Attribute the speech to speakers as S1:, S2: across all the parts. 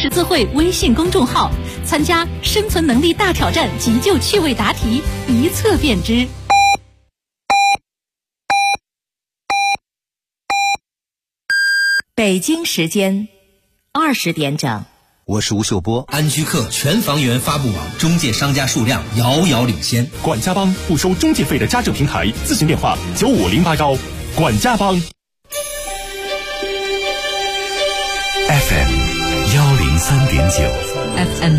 S1: 十字会微信公众号，参加生存能力大挑战急救趣味答题，一测便知。
S2: 北京时间20点整。
S3: 我是吴秀波。
S4: 安居客全房源发布网中介商家数量遥遥领先。
S5: 管家帮不收中介费的家政平台，咨询电话95081。管家帮。
S6: FM 103.9。
S2: FM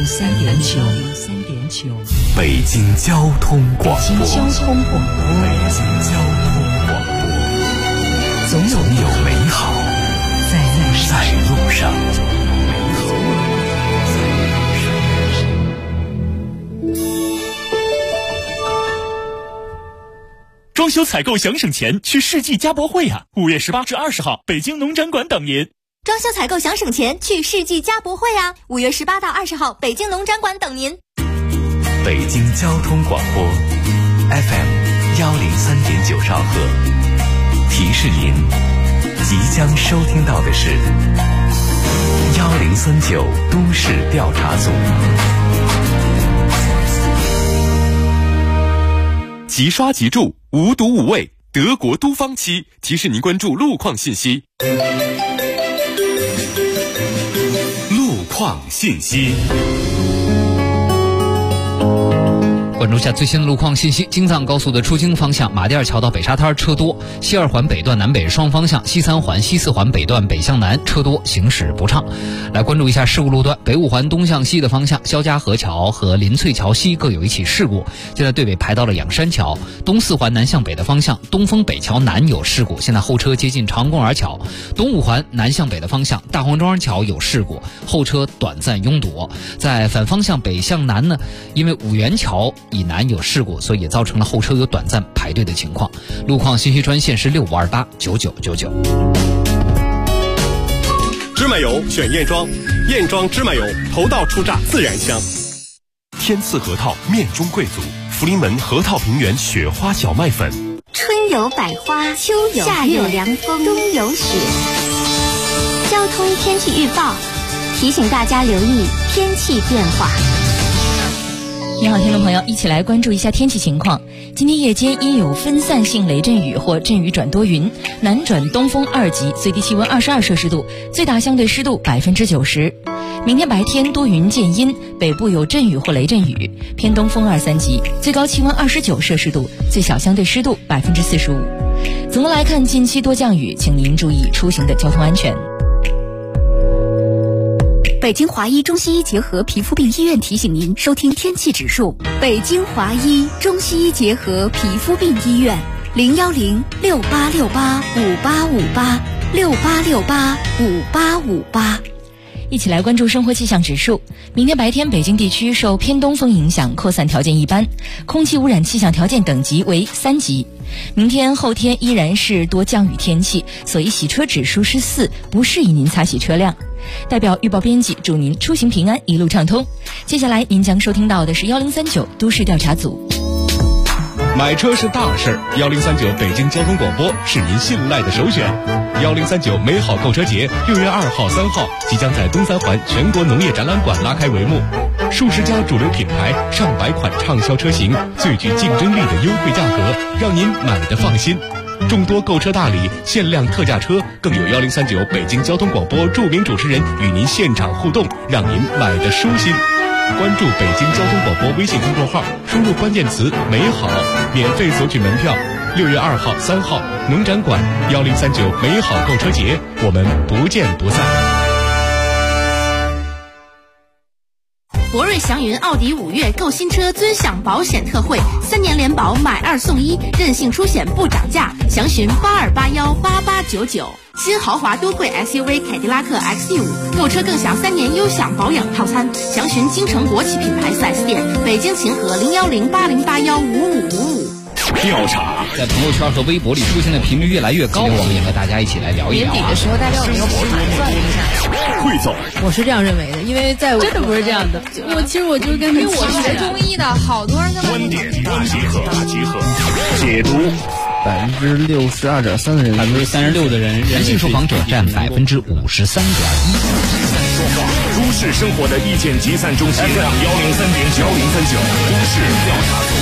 S2: 103.9。
S6: 北京交通广播。
S2: 北京交通广播。
S6: 北京交通广播。总有美好在路上。
S5: 装修采购想省钱，去世纪家博会呀！5月18至20号，北京农展馆等您。
S7: 装修采购想省钱，去世纪家博会呀！5月18到20号，北京农展馆等您。
S6: 北京交通广播 FM 103.9兆赫，提示您即将收听到的是1039都市调查组。
S5: 即刷即住，无毒无味，德国都方漆提示您关注路况信息。路况信息。
S8: 关注下最新的路况信息。京藏高速的出京方向马甸桥到北沙滩车多，西二环北段南北双方向，西三环西四环北段北向南车多，行驶不畅。来关注一下事故路段，北五环东向西的方向，肖家河桥和林翠桥西各有一起事故，现在对北排到了仰山桥。东四环南向北的方向，东风北桥南有事故，现在后车接近长公园桥。东五环南向北的方向，大黄庄桥有事故，后车短暂拥堵。在反方向北向南呢，因为五元桥以南有事故，所以也造成了后车有短暂排队的情况。路况信息专线是65289999。
S5: 芝麻油选燕庄，燕庄芝麻油头道出榨自然香。天赐核桃面中贵族，福临门核桃平原雪花小麦粉。
S7: 春有百花，秋有夏有凉风，冬有雪。交通天气预报提醒大家留意天气变化。
S2: 你好，听众朋友，一起来关注一下天气情况。今天夜间因有分散性雷阵雨或阵雨转多云，南转东风2级，最低气温22摄氏度，最大相对湿度90%。明天白天多云见阴，北部有阵雨或雷阵雨，偏东风2、3级，最高气温29摄氏度，最小相对湿度45%。总的来看，近期多降雨，请您注意出行的交通安全。
S9: 北京华医中西医结合皮肤病医院提醒您收听天气指数。北京华医中西医结合皮肤病医院，01068685858，68685858。
S2: 一起来关注生活气象指数。明天白天北京地区受偏东风影响，扩散条件一般，空气污染气象条件等级为3级。明天后天依然是多降雨天气，所以洗车指数是4，不适宜您擦洗车辆。代表预报编辑祝您出行平安，一路畅通。接下来您将收听到的是1039都市调查组。
S5: 买车是大事，1039北京交通广播是您信赖的首选。1039美好购车节6月2号、3号即将在东三环全国农业展览馆拉开帷幕，数十家主流品牌、上百款畅销车型，最具竞争力的优惠价格，让您买得放心。众多购车大礼、限量特价车，更有1039北京交通广播著名主持人与您现场互动，让您买得舒心。关注北京交通广播微信公众号，输入关键词美好，免费索取门票。6月2号、3号农展馆1039美好购车节，我们不见不散。
S1: 博瑞祥云奥迪5月购新车尊享保险特惠，3年联保买2送1，任性出险不涨价，详询82818899。新豪华多贵 SUV 凯迪拉克 XE5 购车更享3年优享保养套餐，详询京城国企品牌 4S 店，北京秦河01080815555。
S5: 调查
S8: 在朋友圈和微博里出现的频率越来越高，我们也和大家一起来聊一聊。
S10: 年底的时候，大家有没有盘算一下？
S5: 汇总，
S10: 我是这样认为的，因为在我
S11: 真的不是这样的。其实我就是跟
S10: 因为我学中医的，好多人跟我
S5: 观点大集合，解读。
S12: 62.3%的人
S8: ，36%的人，男性受访者占53.1%。
S3: 市生活的意见集散中心 FM 103.9都市调查组。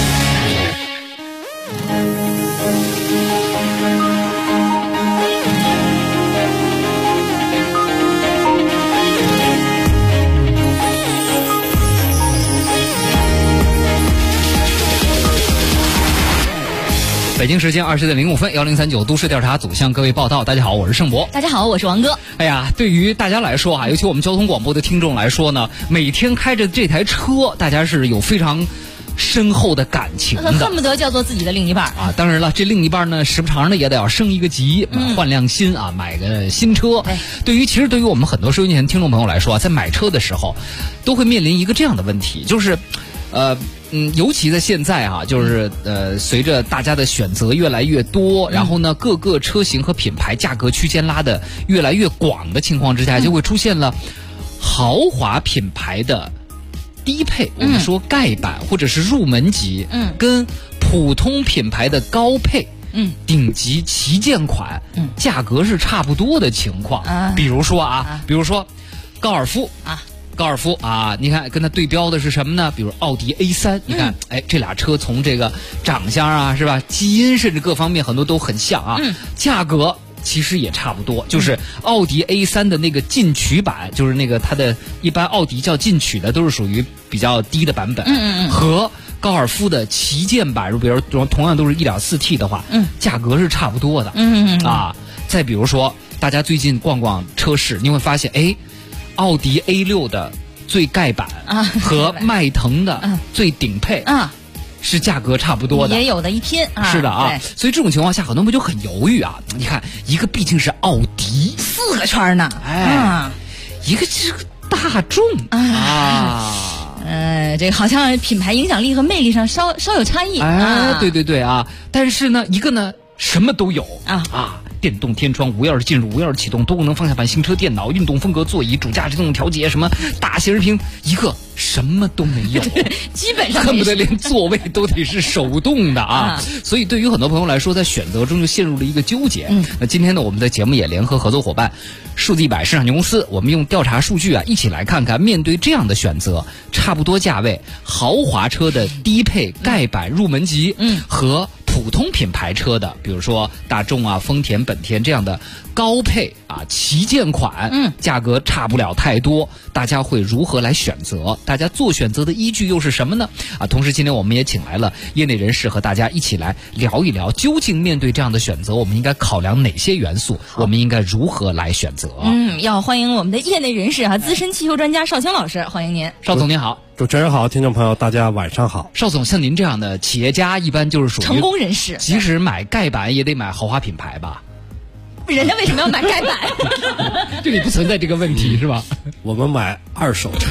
S8: 北京时间20:05，1039都市调查组向各位报道。大家好，我是盛博。
S2: 大家好，我是王哥。
S8: 哎呀，对于大家来说啊，尤其我们交通广播的听众来说呢，每天开着这台车，大家是有非常深厚的感情的，
S2: 恨不得叫做自己的另一半
S8: 啊。当然了，这另一半呢，时不常的也得要升一个级，换辆新啊，买个新车。其实对于我们很多收音机前听众朋友来说啊，在买车的时候，都会面临一个这样的问题，就是，尤其在现在啊，就是随着大家的选择越来越多，然后呢，各个车型和品牌价格区间拉得越来越广的情况之下，就会出现了豪华品牌的低配，我们说盖版或者是入门级，跟普通品牌的高配，顶级旗舰款，价格是差不多的情况。比如说高尔夫啊，你看跟它对标的是什么呢？比如奥迪 A3，你看，这俩车从这个长相啊，是吧？基因甚至各方面很多都很像啊，价格其实也差不多。就是奥迪 A3 的那个进取版，就是那个它的一般奥迪叫进取的，都是属于比较低的版本，和高尔夫的旗舰版，比如同样都是 1.4T 的话，价格是差不多的。啊，再比如说，大家最近逛逛车市，你会发现，奥迪 A6 的最盖版和迈腾的最顶配是价格差不多的，
S2: 也有的一拼啊。
S8: 是的啊，所以这种情况下，很多人就很犹豫啊。你看，一个毕竟是奥迪
S2: 4个圈呢，
S8: 一个是大众啊。
S2: 这个好像品牌影响力和魅力上稍有差异。
S8: 对啊，但是呢，一个呢什么都有啊。电动天窗、无钥匙进入、无钥匙启动、多功能方向盘、行车电脑、运动风格座椅、主驾自动调节，什么大显示屏，一个什么都没有，
S2: 基本上
S8: 恨不得连座位都得是手动的啊！所以对于很多朋友来说，在选择中就陷入了一个纠结。那今天呢，我们的节目也联合合作伙伴数字100市场公司，我们用调查数据啊，一起来看看面对这样的选择，差不多价位豪华车的低配盖版入门级，和普通品牌车的，比如说大众啊、丰田、本田这样的高配啊旗舰款，价格差不了太多，大家会如何来选择？大家做选择的依据又是什么呢？同时今天我们也请来了业内人士和大家一起来聊一聊，究竟面对这样的选择，我们应该考量哪些元素？我们应该如何来选择？
S2: 要欢迎我们的业内人士啊，资深汽修专家邵青老师，欢迎您。
S8: 邵总您好。
S12: 主持人好，听众朋友大家晚上好。
S8: 邵总，像您这样的企业家，一般就是属于
S2: 成功人士，
S8: 即使买盖版也得买豪华品牌吧？
S2: 人家为什么要买盖版？
S8: 这里不存在这个问题是吧？
S12: 我们买二手车。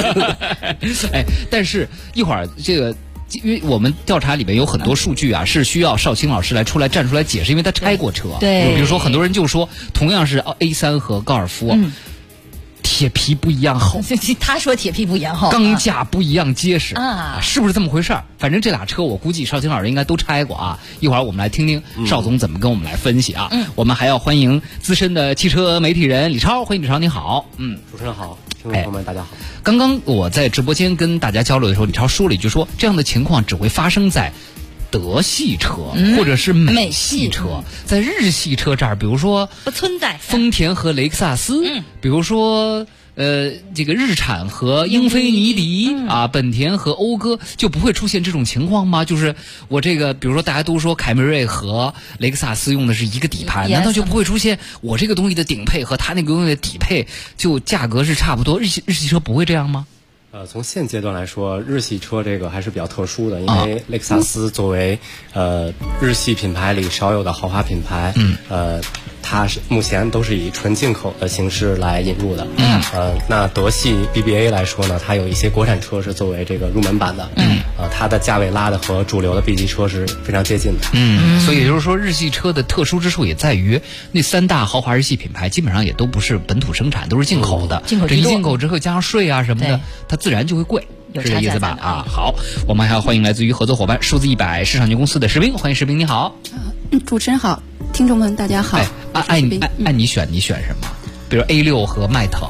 S8: 但是一会儿这个，因为我们调查里面有很多数据啊，是需要邵青老师站出来解释，因为他拆过车。
S2: 对，
S8: 比如说很多人就说，同样是 A3 和高尔夫。铁皮不一样厚，
S2: 他说铁皮不一样厚，
S8: 钢架不一样结实是不是这么回事？反正这俩车我估计邵青老师应该都拆过啊。一会儿我们来听听邵总怎么跟我们来分析啊。我们还要欢迎资深的汽车媒体人李超，欢迎李超，你好。
S13: 主持人好，听众朋友们大家好。
S8: 刚刚我在直播间跟大家交流的时候，李超说了一句说，这样的情况只会发生在德系车或者是美系车，在日系车这儿，比如说
S2: 不存在
S8: 丰田和雷克萨斯，比如说这个日产和英菲尼迪本田和讴歌，就不会出现这种情况吗？就是我这个，比如说大家都说凯美瑞和雷克萨斯用的是一个底盘，难道就不会出现我这个东西的顶配和他那个东西的底配就价格是差不多？日系车不会这样吗？
S13: 从现阶段来说，日系车这个还是比较特殊的，因为雷克萨斯作为日系品牌里少有的豪华品牌，它是目前都是以纯进口的形式来引入的。那德系 BBA 来说呢，它有一些国产车是作为这个入门版的，它的价位拉的和主流的 B 级车是非常接近的。
S8: 所以也就是说，日系车的特殊之处也在于那3大豪华日系品牌基本上也都不是本土生产，都是进口的。这一进口之后加上税啊什么的，它自然就会贵。是这意思吧？好，我们还要欢迎来自于合作伙伴数字100市场局公司的石斌，欢迎石斌，你好。
S11: 主持人好，听众们大家好。
S8: 按你选什么？比如 A6 和迈腾。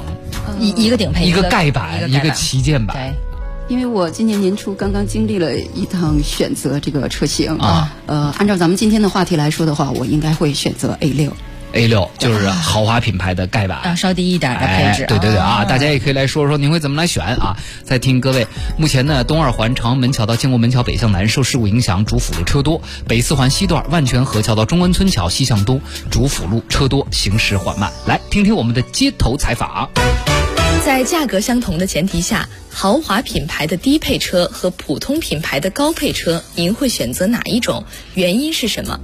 S2: 一个顶配，
S8: 一个盖板，一个旗舰版。
S2: 对。
S14: 因为我今年年初刚刚经历了一趟选择这个车型按照咱们今天的话题来说的话，我应该会选择 A6
S8: 就是豪华品牌的盖板，
S2: 稍低一点的配置。
S8: 对大家也可以来说说您会怎么来选啊？再听各位，目前呢，东二环长安门桥到建国门桥北向南受事故影响，主辅路车多；北四环西段万泉河桥到中关村桥西向东，主辅路车多，行驶缓慢。来听听我们的街头采访。
S15: 在价格相同的前提下，豪华品牌的低配车和普通品牌的高配车，您会选择哪一种？原因是什么？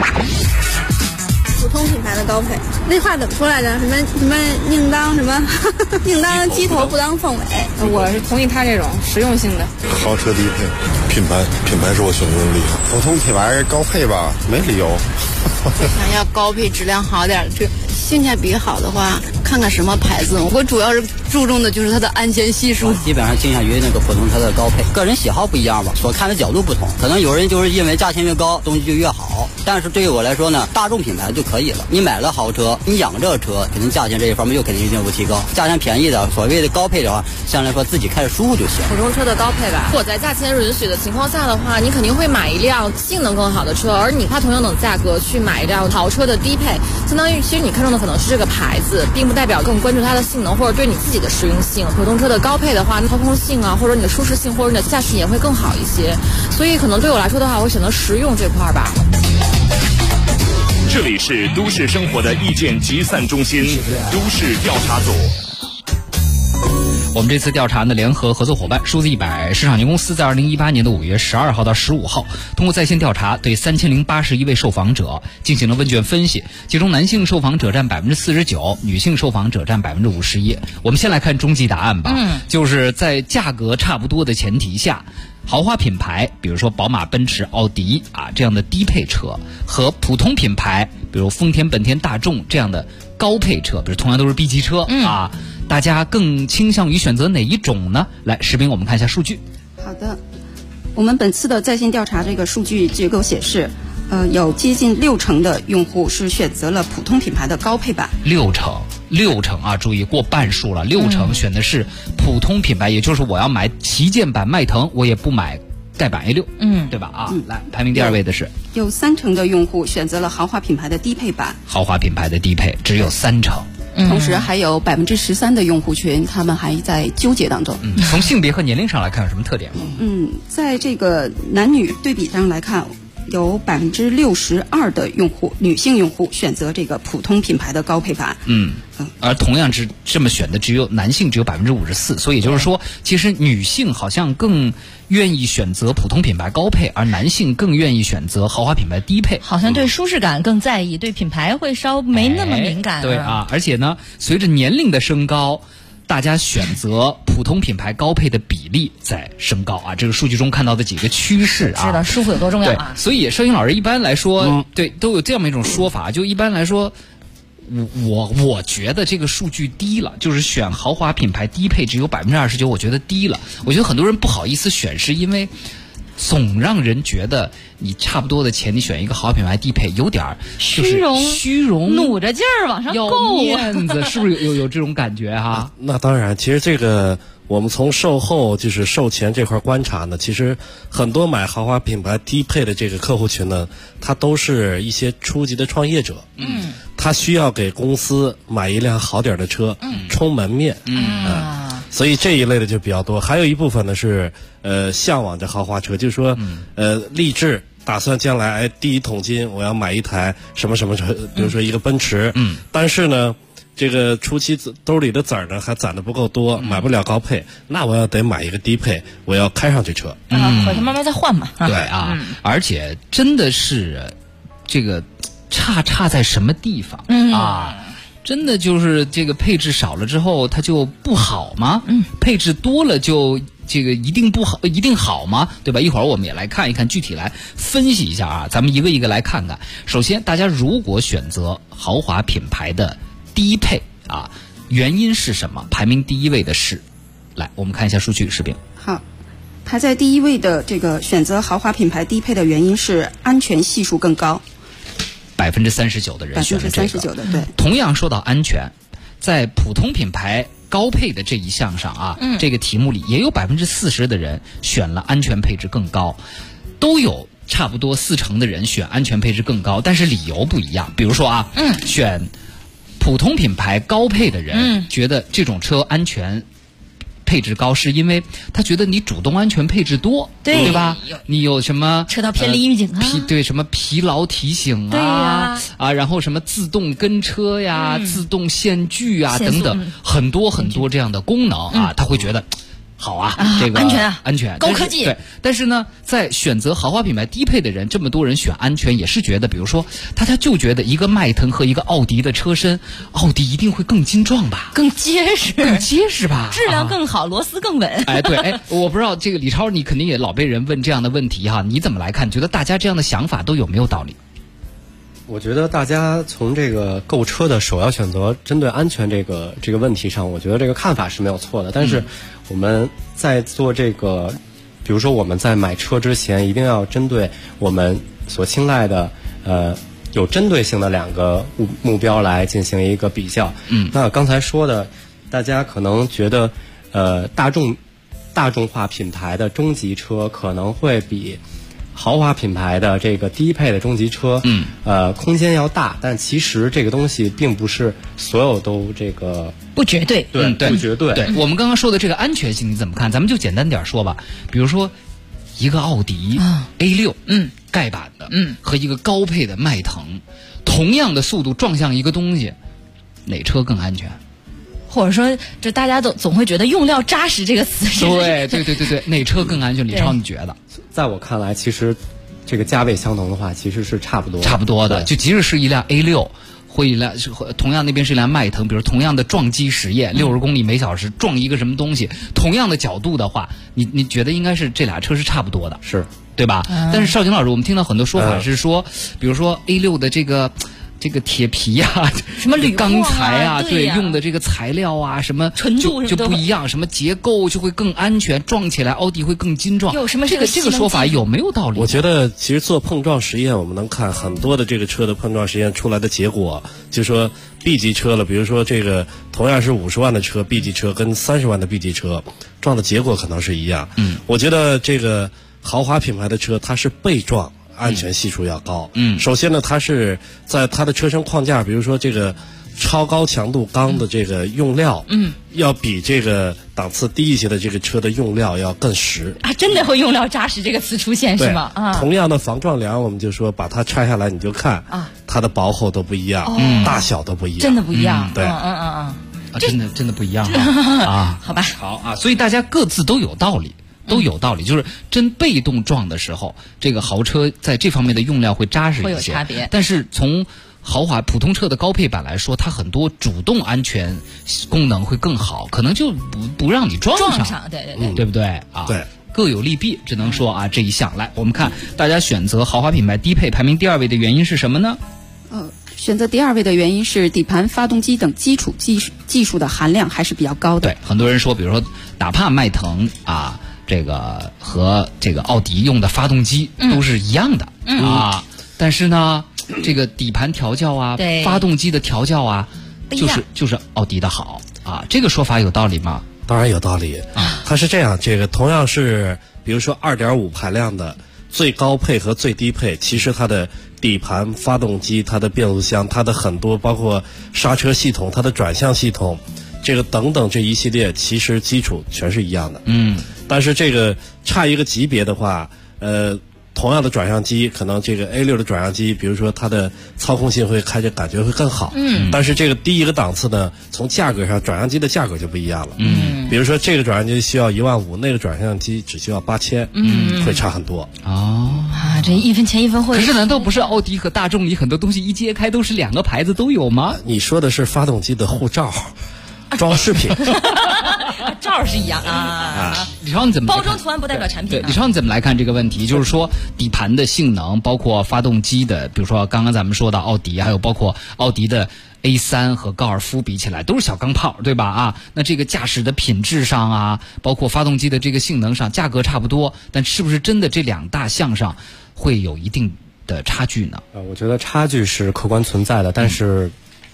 S11: 普通品牌的高配，那话怎么说来着？什么宁当什么宁当鸡头不当凤尾。我是同意他这种实用性的。
S16: 豪车低配，品牌是我选择的理由。
S17: 普通品牌高配吧，没理由。
S18: 想要高配质量好点，这性价比好的话，看看什么牌子。我主要是注重的就是它的安全系数。
S19: 基本上倾向于那个普通车的高配，个人喜好不一样吧，所看的角度不同。可能有人就是因为价钱越高，东西就越好。但是对于我来说呢，大众品牌就可以了。你买了豪车，你养这个车，肯定价钱这一方面就肯定一定不提高。价钱便宜的，所谓的高配的话，相对来说自己开着舒服就行。
S10: 普通车的高配吧，如果在价钱允许的情况下的话，你肯定会买一辆性能更好的车，而你花同样的价格去买一辆豪车的低配，相当于其实你看中的可能是这个牌子，并不代表更关注它的性能或者对你自己的实用性。普通车的高配的话，操控性啊，或者你的舒适性或者你的驾驶也会更好一些，所以可能对我来说的话，我会选择实用这块吧。
S3: 这里是都市生活的意见集散中心，都市调查组。
S8: 我们这次调查呢，联合合作伙伴数字100市场营公司在2018年的5月12号到15号，通过在线调查，对3081位受访者进行了问卷分析，其中男性受访者占49%，女性受访者占51%。我们先来看终极答案吧，就是在价格差不多的前提下，豪华品牌，比如说宝马、奔驰、奥迪这样的低配车，和普通品牌，比如丰田、本田、大众这样的高配车，比如同样都是 B 级车大家更倾向于选择哪一种呢？来，石斌，我们看一下数据。
S14: 好的，我们本次的在线调查这个数据结构显示，有接近60%的用户是选择了普通品牌的高配版。
S8: 6成啊，注意过半数了，6成选的是普通品牌，也就是我要买旗舰版迈腾，我也不买盖板 A6，对吧？来，排名第2位的是
S14: 有3成的用户选择了豪华品牌的低配版。
S8: 豪华品牌的低配只有3成。
S14: 同时还有13%的用户群，他们还在纠结当中。
S8: 从性别和年龄上来看，有什么特点吗？
S14: 在这个男女对比上来看，有62%的用户，女性用户选择这个普通品牌的高配版。
S8: 而同样是这么选的，男性只有54%，所以也就是说，其实女性好像更愿意选择普通品牌高配，而男性更愿意选择豪华品牌低配，
S2: 好像对舒适感更在意，对品牌会稍没那么敏感。
S8: 对而且呢，随着年龄的升高，大家选择普通品牌高配的比例在升高这个数据中看到的几个趋势
S2: 知道舒服有多重要啊。
S8: 所以摄影老师一般来说，对都有这样一种说法，就一般来说，我觉得这个数据低了，就是选豪华品牌低配只有29%，我觉得低了。我觉得很多人不好意思选，是因为总让人觉得你差不多的钱，你选一个豪华品牌低配有点虚荣，
S2: 努着劲儿往上够
S8: 面子，是不是有这种感觉哈？
S12: 那当然，其实这个我们从售后就是售前这块观察呢，其实很多买豪华品牌低配的这个客户群呢，他都是一些初级的创业者，他需要给公司买一辆好点的车，充门面，所以这一类的就比较多。还有一部分呢是向往着豪华车，就是说立志打算将来第一桶金我要买一台什么什么车，比如说一个奔驰，但是呢这个初期兜里的子儿呢还攒的不够多，买不了高配，那我要得买一个低配，我要开上这车，
S2: 回头慢慢再换嘛。
S8: 对而且真的是这个差在什么地方真的就是这个配置少了之后它就不好吗？配置多了就这个一定不好，一定好吗？对吧？一会儿我们也来看一看，具体来分析一下咱们一个一个来看看。首先，大家如果选择豪华品牌的低配原因是什么？排名第1位的是，来我们看一下数据视频。
S14: 好，排在第1位的这个选择豪华品牌低配的原因是安全系数更高。39%的人选了这个。 39%的对。
S8: 同样说到安全，在普通品牌高配的这一项上啊，这个题目里也有40%的人选了安全配置更高，都有差不多40%的人选安全配置更高，但是理由不一样。比如说啊，选普通品牌高配的人，觉得这种车安全配置高，是因为他觉得你主动安全配置多，对吧？你有什么
S2: 车道偏离预警啊，
S8: 对，什么疲劳提醒啊，然后什么自动跟车呀、自动限距啊等等，很多这样的功能啊，他会觉得好啊，这个安全
S2: 高科技。
S8: 对，但是呢，在选择豪华品牌低配的人，这么多人选安全，也是觉得，比如说他就觉得一个迈腾和一个奥迪的车身，奥迪一定会更精壮吧，
S2: 更结实吧，
S8: 质
S2: 量更好，螺丝更稳。
S8: 对，我不知道这个李超，你肯定也老被人问这样的问题哈，你怎么来看？觉得大家这样的想法都有没有道理？
S13: 我觉得大家从这个购车的首要选择，针对安全这个问题上，我觉得这个看法是没有错的。但是我们在做这个，比如说我们在买车之前，一定要针对我们所青睐的有针对性的2个目标来进行一个比较。那刚才说的，大家可能觉得大众化品牌的中级车可能会比豪华品牌的这个低配的中级车，空间要大，但其实这个东西并不是所有都这个
S2: 不绝对，
S8: 对，
S13: 不绝对。
S8: 对，我们刚刚说的这个安全性你怎么看？咱们就简单点说吧，比如说一个奥迪A6，盖板的，和一个高配的迈腾，同样的速度撞向一个东西，哪车更安全？
S2: 或者说，这大家都总会觉得用料扎实这个词是
S8: 对，哪车更安全？李超，你觉得？
S13: 在我看来，其实这个价位相同的话，其实是差不多的。
S8: 就即使是一辆 A6 或一辆同样那边是一辆迈腾，比如同样的撞击实验，60公里每小时撞一个什么东西，同样的角度的话，你觉得应该是这俩车是差不多的，
S13: 是
S8: 对吧？但是少卿老师，我们听到很多说法是说，比如说 A6 的这个铁皮啊，
S2: 什么铝
S8: 钢材啊，
S2: 对
S8: 用的这个材料啊，什么
S2: 纯度
S8: 就不一样，什么结构就会更安全，撞起来奥迪会更精壮。
S2: 有什么
S8: 这个说法有没有道理？
S12: 我觉得其实做碰撞实验，我们能看很多的这个车的碰撞实验出来的结果，就说 B 级车了，比如说这个同样是50万的车 B 级车跟30万的 B 级车撞的结果可能是一样。我觉得这个豪华品牌的车它是被撞安全系数要高。首先呢，它是在它的车身框架，比如说这个超高强度钢的这个用料，要比这个档次低一些的这个车的用料要更实
S2: 啊！真的会用料扎实这个词出现是吗？
S12: 同样的防撞梁，我们就说把它拆下来，你就看它的薄厚都不一样，大小都不一样，
S2: 真的不一样。
S12: 对，
S8: 真的不一样啊！
S2: 好吧，
S8: 好啊，所以大家各自都有道理。就是真被动撞的时候，这个豪车在这方面的用料会扎实一些，
S2: 会有差别。
S8: 但是从豪华普通车的高配版来说，它很多主动安全功能会更好，可能就不让你撞上，对不对啊？
S12: 对，
S8: 各有利弊，只能说啊这一项。来，我们看大家选择豪华品牌低配排名第2位的原因是什么呢？
S14: 选择第2位的原因是底盘、发动机等基础技术的含量还是比较高的。
S8: 对，很多人说，比如说哪怕迈腾啊。这个和这个奥迪用的发动机都是一样的但是呢，这个底盘调教啊，发动机的调教啊，就是奥迪的好啊，这个说法有道理吗？
S12: 当然有道理啊。它是这样，这个同样是比如说2.5排量的最高配和最低配，其实它的底盘、发动机、它的变速箱、它的很多包括刹车系统、它的转向系统，这个等等这一系列，其实基础全是一样的。但是这个差一个级别的话，同样的转向机，可能这个 A6 的转向机，比如说它的操控性会开着感觉会更好。但是这个低一个档次呢，从价格上，转向机的价格就不一样了。比如说这个转向机需要15000，那个转向机只需要8000，会差很多。
S2: 这一分钱一分货。
S8: 可是难道不是奥迪和大众里很多东西一揭开都是2个牌子都有吗？
S12: 你说的是发动机的护罩。装饰品，
S2: 罩是一样
S8: 李超，你怎么
S2: 包装图案不代表产品？
S8: 李超，你怎么来看这个问题？就是说底盘的性能，包括发动机的，比如说刚刚咱们说到奥迪，还有包括奥迪的 A3 和高尔夫比起来都是小钢炮，对吧？那这个驾驶的品质上啊，包括发动机的这个性能上，价格差不多，但是不是真的这2大项上会有一定的差距呢？
S13: 我觉得差距是客观存在的，但是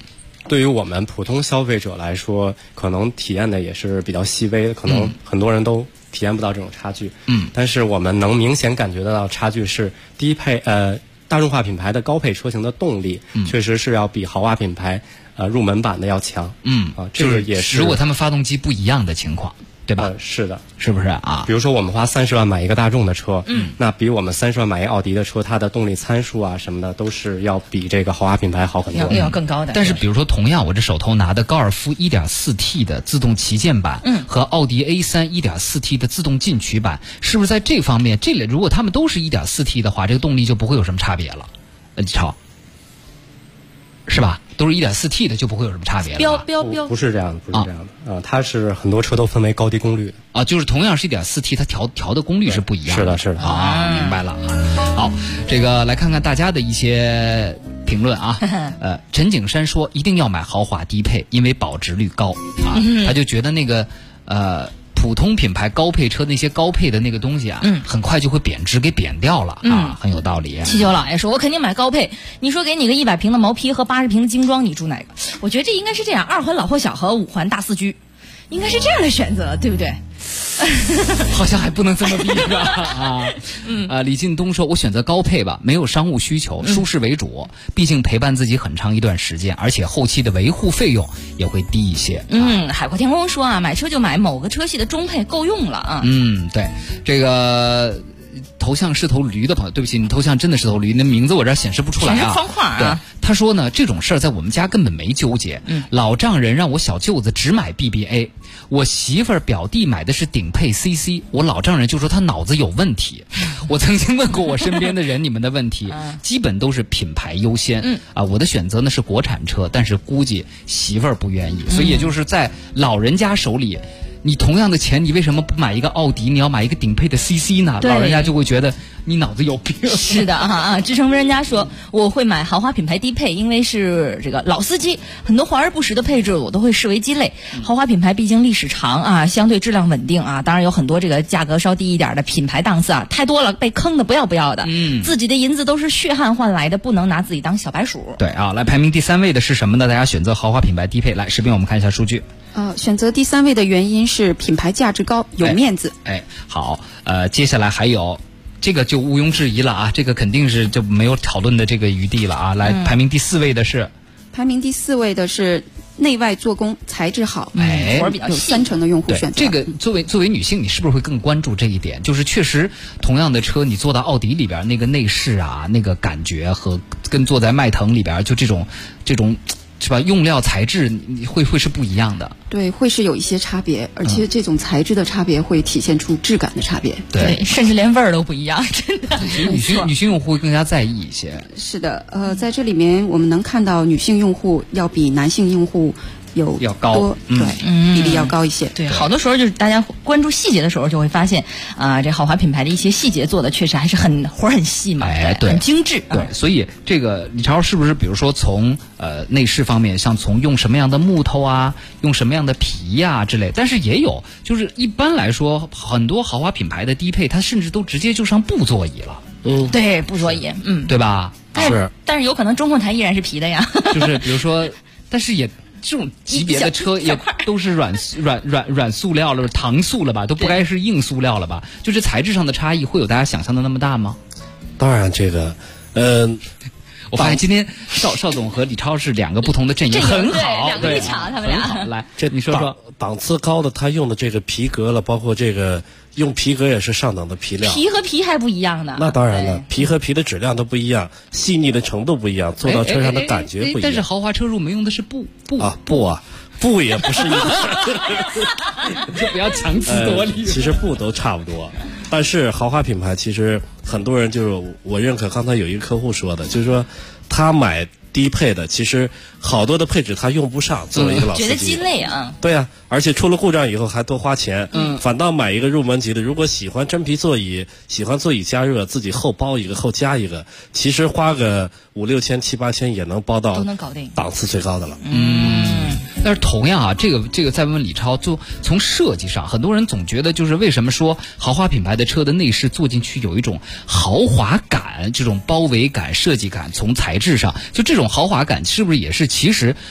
S13: 对于我们普通消费者来说，可能体验的也是比较细微的，可能很多人都体验不到这种差距。但是我们能明显感觉得到差距是低配大众化品牌的高配车型的动力，确实是要比豪华品牌入门版的要强。这个也是
S8: 如果他们发动机不一样的情况。对吧？
S13: 是的，
S8: 是不是啊？
S13: 比如说我们花30万买一个大众的车，那比我们30万买一奥迪的车，它的动力参数啊什么的都是要比这个豪华品牌好很多，
S2: 要更高的。
S8: 但是比如说，同样我这手头拿的高尔夫 1.4T 的自动旗舰版，和奥迪 A3 1.4T 的自动进取版，是不是在这方面，如果他们都是1.4T 的话，这个动力就不会有什么差别了？超，是吧？都是1.4T 的就不会有什么差别了。
S2: 标
S13: 不是这样的，不是这样的。它是很多车都分为高低功率的
S8: 啊，就是同样是1.4T，它调的功率是不一样的。
S13: 是的
S8: 啊，明白了。好，这个来看看大家的一些评论啊。陈景山说一定要买豪华低配，因为保值率高啊。他就觉得那个普通品牌高配车那些高配的那个东西啊，很快就会贬值，给贬掉了啊，很有道理。
S2: 七九老爷说：“我肯定买高配。你说给你个100平的毛坯和80平的精装，你住哪个？我觉得这应该是这样：2环老破小和5环大四居，应该是这样的选择，对不对？”
S8: 好像还不能这么比啊！李进东说：“我选择高配吧，没有商务需求，舒适为主，毕竟陪伴自己很长一段时间，而且后期的维护费用也会低一些。”
S2: 海阔天空说啊，买车就买某个车系的中配，够用了啊。
S8: 对，这个头像是头驴的朋友，对不起，你头像真的是头驴，那名字我这显示不出来啊。
S2: 显示方块啊。
S8: 对，他说呢，这种事儿在我们家根本没纠结。老丈人让我小舅子只买 BBA。我媳妇儿表弟买的是顶配 CC， 我老丈人就说他脑子有问题。我曾经问过我身边的人，你们的问题基本都是品牌优先。我的选择呢是国产车，但是估计媳妇儿不愿意，所以也就是在老人家手里，你同样的钱，你为什么不买一个奥迪？你要买一个顶配的 CC 呢？老人家就会觉得你脑子有病。
S2: 是的志成人家说我会买豪华品牌低配，因为是这个老司机，很多华而不实的配置我都会视为鸡肋。豪华品牌毕竟历史长啊，相对质量稳定啊，当然有很多这个价格稍低一点的品牌档次啊，太多了，被坑的不要的。自己的银子都是血汗换来的，不能拿自己当小白鼠。
S8: 对啊，来排名第3位的是什么呢？大家选择豪华品牌低配。来，视频我们看一下数据。
S14: 选择第3位的原因是品牌价值高，有面子。
S8: 好，接下来还有这个就毋庸置疑了啊，这个肯定是就没有讨论的这个余地了啊。来，排名第4位的是。
S14: 排名第4位的是内外做工，材质好，
S2: 活儿比较细，
S14: 有30%的用户选择。
S8: 这个作为女性，你是不是会更关注这一点？就是确实，同样的车，你坐到奥迪里边，那个内饰啊，那个感觉和跟坐在迈腾里边，就这种。是吧？用料材质会是不一样的，
S14: 对，会是有一些差别，而且这种材质的差别会体现出质感的差别，
S2: 对，甚至连味儿都不一样，真的。
S8: 女性用户会更加在意一些。
S14: 是的，在这里面我们能看到女性用户要比男性用户
S8: 要高，
S14: 对，比例要高一些。
S2: 对，好多时候就是大家关注细节的时候，就会发现这豪华品牌的一些细节做的确实还是活儿很细嘛，
S8: 对，
S2: 很精致。
S8: 对，所以这个李超是不是，比如说从内饰方面，像从用什么样的木头啊，用什么样的皮呀之类，但是也有，就是一般来说，很多豪华品牌的低配，它甚至都直接就上布座椅了。
S2: 对，布座椅，
S8: 对吧？
S2: 但是有可能中控台依然是皮的呀。
S8: 就是比如说，但是也。这种级别的车也都是软塑料了，搪塑了吧，都不该是硬塑料了吧？就是材质上的差异会有大家想象的那么大吗？
S12: 当然，这个，
S8: 我发现今天邵总和李超是2个不同的阵营，很好，
S2: 两个一场，他们俩。
S8: 好，来，这你说说，
S12: 档次高的他用的这个皮革了，包括这个用皮革也是上等的皮料，
S2: 皮和皮还不一样呢。
S12: 那当然了，皮和皮的质量都不一样，细腻的程度不一样，坐到车上的感觉不一样。
S8: 但是豪华车入门用的是布
S12: 也不是一个，
S8: 就不要强词夺理。
S12: 其实布都差不多，但是豪华品牌其实很多人就是我认可，刚才有一个客户说的，就是说他买低配的，其实好多的配置他用不上，作为一个老司机，
S2: 觉得鸡肋啊。
S12: 对啊，而且出了故障以后还多花钱。反倒买一个入门级的，如果喜欢真皮座椅，喜欢座椅加热，自己后包一个后加一个，其实花个5、6千、7、8千也能包到，
S2: 都能搞定，
S12: 档次最高的了。
S8: 但是同样啊，这个再问问李超，就从设计上，很多人总觉得就是为什么说豪华品牌的车的内饰坐进去有一种豪华感，这种包围感、设计感，从材质上，就这种豪华感是不是也是其实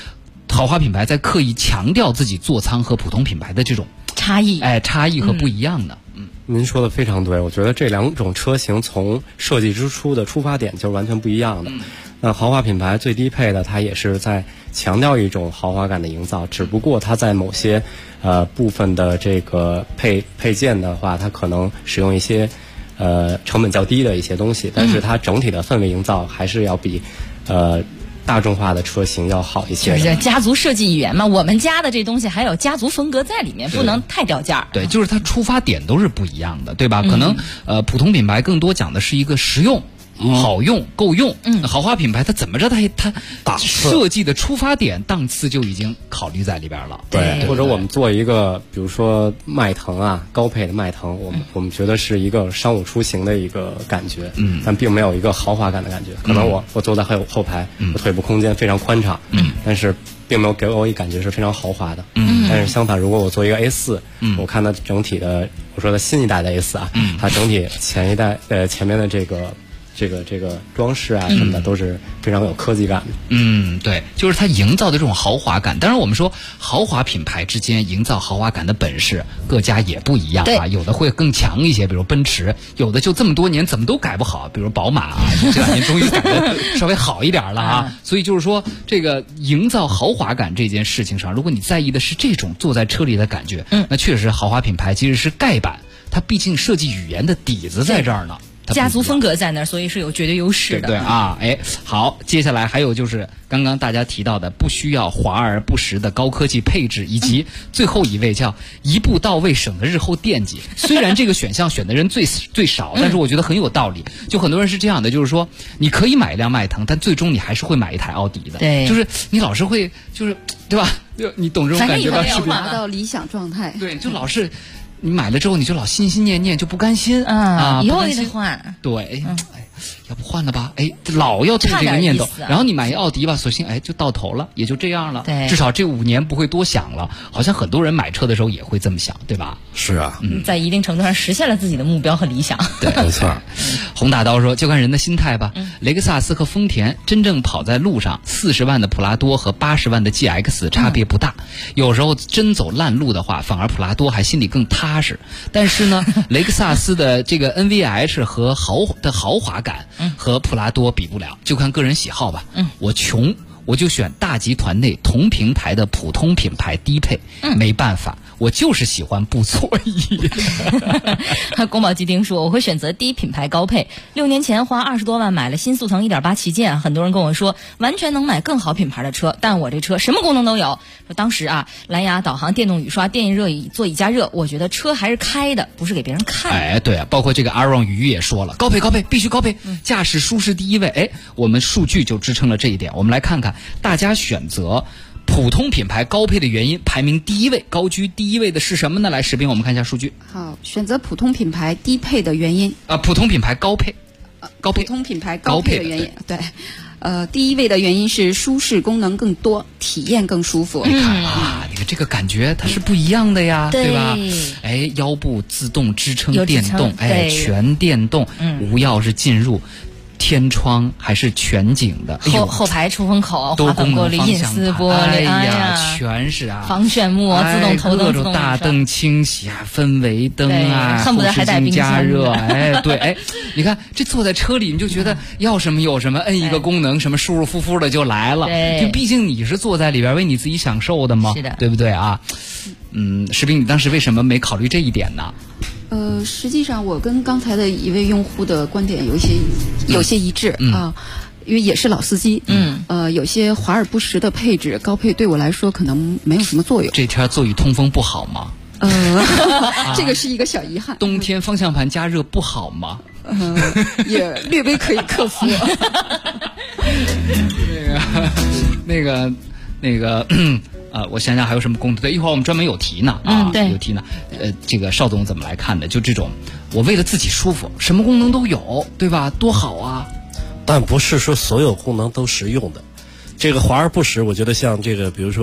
S8: 豪华品牌在刻意强调自己座舱和普通品牌的这种
S2: 差异，
S8: 差异和不一样的。
S13: 您说的非常对，我觉得这两种车型从设计之初的出发点就是完全不一样的。那豪华品牌最低配的，它也是在强调一种豪华感的营造，只不过它在某些部分的这个配件的话，它可能使用一些成本较低的一些东西，但是它整体的氛围营造还是要比大众化的车型要好一些。
S2: 就是家族设计语言嘛，我们家的这东西还有家族风格在里面，不能太掉价。
S8: 对，就是它出发点都是不一样的，对吧？可能普通品牌更多讲的是一个实用。好用够用，豪华品牌它怎么着它设计的出发点档次就已经考虑在里边了。
S13: 对，或者我们做一个，比如说迈腾啊，高配的迈腾，我们觉得是一个商务出行的一个感觉，但并没有一个豪华感的感觉。可能我坐在后排，我腿部空间非常宽敞，但是并没有给我一感觉是非常豪华的。但是相反，如果我做一个 A4，我看它整体的，我说的新一代的 A4啊，它整体前面的这个装饰啊什么的都是非常有科技感的。
S8: 对，就是它营造的这种豪华感。当然我们说豪华品牌之间营造豪华感的本事各家也不一样啊，有的会更强一些，比如奔驰，有的就这么多年怎么都改不好，比如宝马啊，这两年终于改的稍微好一点了啊。所以就是说这个营造豪华感这件事情上，如果你在意的是这种坐在车里的感觉，那确实豪华品牌其实是盖板，它毕竟设计语言的底子在这儿呢。
S2: 家族风格在那儿，所以是有绝对优势的。
S8: 对啊，好，接下来还有就是刚刚大家提到的不需要华而不实的高科技配置，以及最后一位叫一步到位省得日后惦记。虽然这个选项选的人最少，但是我觉得很有道理。就很多人是这样的，就是说你可以买一辆迈腾，但最终你还是会买一台奥迪的。
S2: 对，
S8: 就是你老是会就是对吧？你懂这种感觉吧？是
S14: 达到理想状态。
S8: 对，就老是。你买了之后，你就老心心念念，就不甘心
S2: 以后也得换。
S8: 对，要不换了吧？老要动这个念头。然后你买一奥迪吧，索性就到头了，也就这样了。
S2: 对，
S8: 至少这5年不会多想了。好像很多人买车的时候也会这么想，对吧？
S12: 是啊，
S2: 在一定程度上实现了自己的目标和理想。
S8: 对，没错。洪大刀说，就看人的心态吧。雷克萨斯和丰田真正跑在路上，40万的普拉多和80万的 GX 差别不大。有时候真走烂路的话，反而普拉多还心里更踏实。但是呢，雷克萨斯的这个 NVH 和豪华感和普拉多比不了，就看个人喜好吧。我穷，我就选大集团内同平台的普通品牌低配，没办法。我就是喜欢不座椅。
S2: 宫保鸡丁说，我会选择低品牌高配。6年前花20多万买了新速腾 1.8 旗舰，很多人跟我说完全能买更好品牌的车，但我这车什么功能都有。说当时蓝牙导航、电动雨刷、电热热椅、座椅加热，我觉得车还是开的，不是给别人看的。
S8: 对啊，包括这个阿让宇也说了，高配必须高配，驾驶舒适第一位。我们数据就支撑了这一点。我们来看看大家选择普通品牌高配的原因，排名第1位，高居第1位的是什么呢？来，士兵，我们看一下数据。
S14: 好，选择普通品牌低配的原因
S8: 普通品牌高配，
S14: 普通品牌高配的原因，对。第1位的原因是舒适功能更多，体验更舒服。
S8: 你看你看这个感觉它是不一样的呀，对吧？腰部自动支撑电动，全电动，无钥匙进入。天窗还是全景的，
S2: 后排出风口、滑粉过滤、隐私玻璃，
S8: 全是
S2: 防眩目、自动头灯、
S8: 各种大灯清洗氛围灯
S2: 恨不得还带冰箱
S8: 加热。对，你看这坐在车里，你就觉得要什么有什么，摁一个功能，什么舒舒服服的就来了。就毕竟你是坐在里边为你自己享受的嘛，
S2: 是的，
S8: 对不对啊？士兵，你当时为什么没考虑这一点呢？
S14: 实际上我跟刚才的一位用户的观点有些一致啊，因为也是老司机，有些华而不实的配置，高配对我来说可能没有什么作用。
S8: 这天座椅通风不好吗？
S14: 这个是一个小遗憾。
S8: 冬天方向盘加热不好吗？
S14: 也略微可以克服。
S8: 那个。我想想还有什么功能？对，一会儿我们专门有题呢
S2: 对，
S8: 有题呢。这个邵总怎么来看的？就这种，我为了自己舒服，什么功能都有，对吧？多好啊！
S12: 但不是说所有功能都实用的。这个华而不实，我觉得像这个，比如说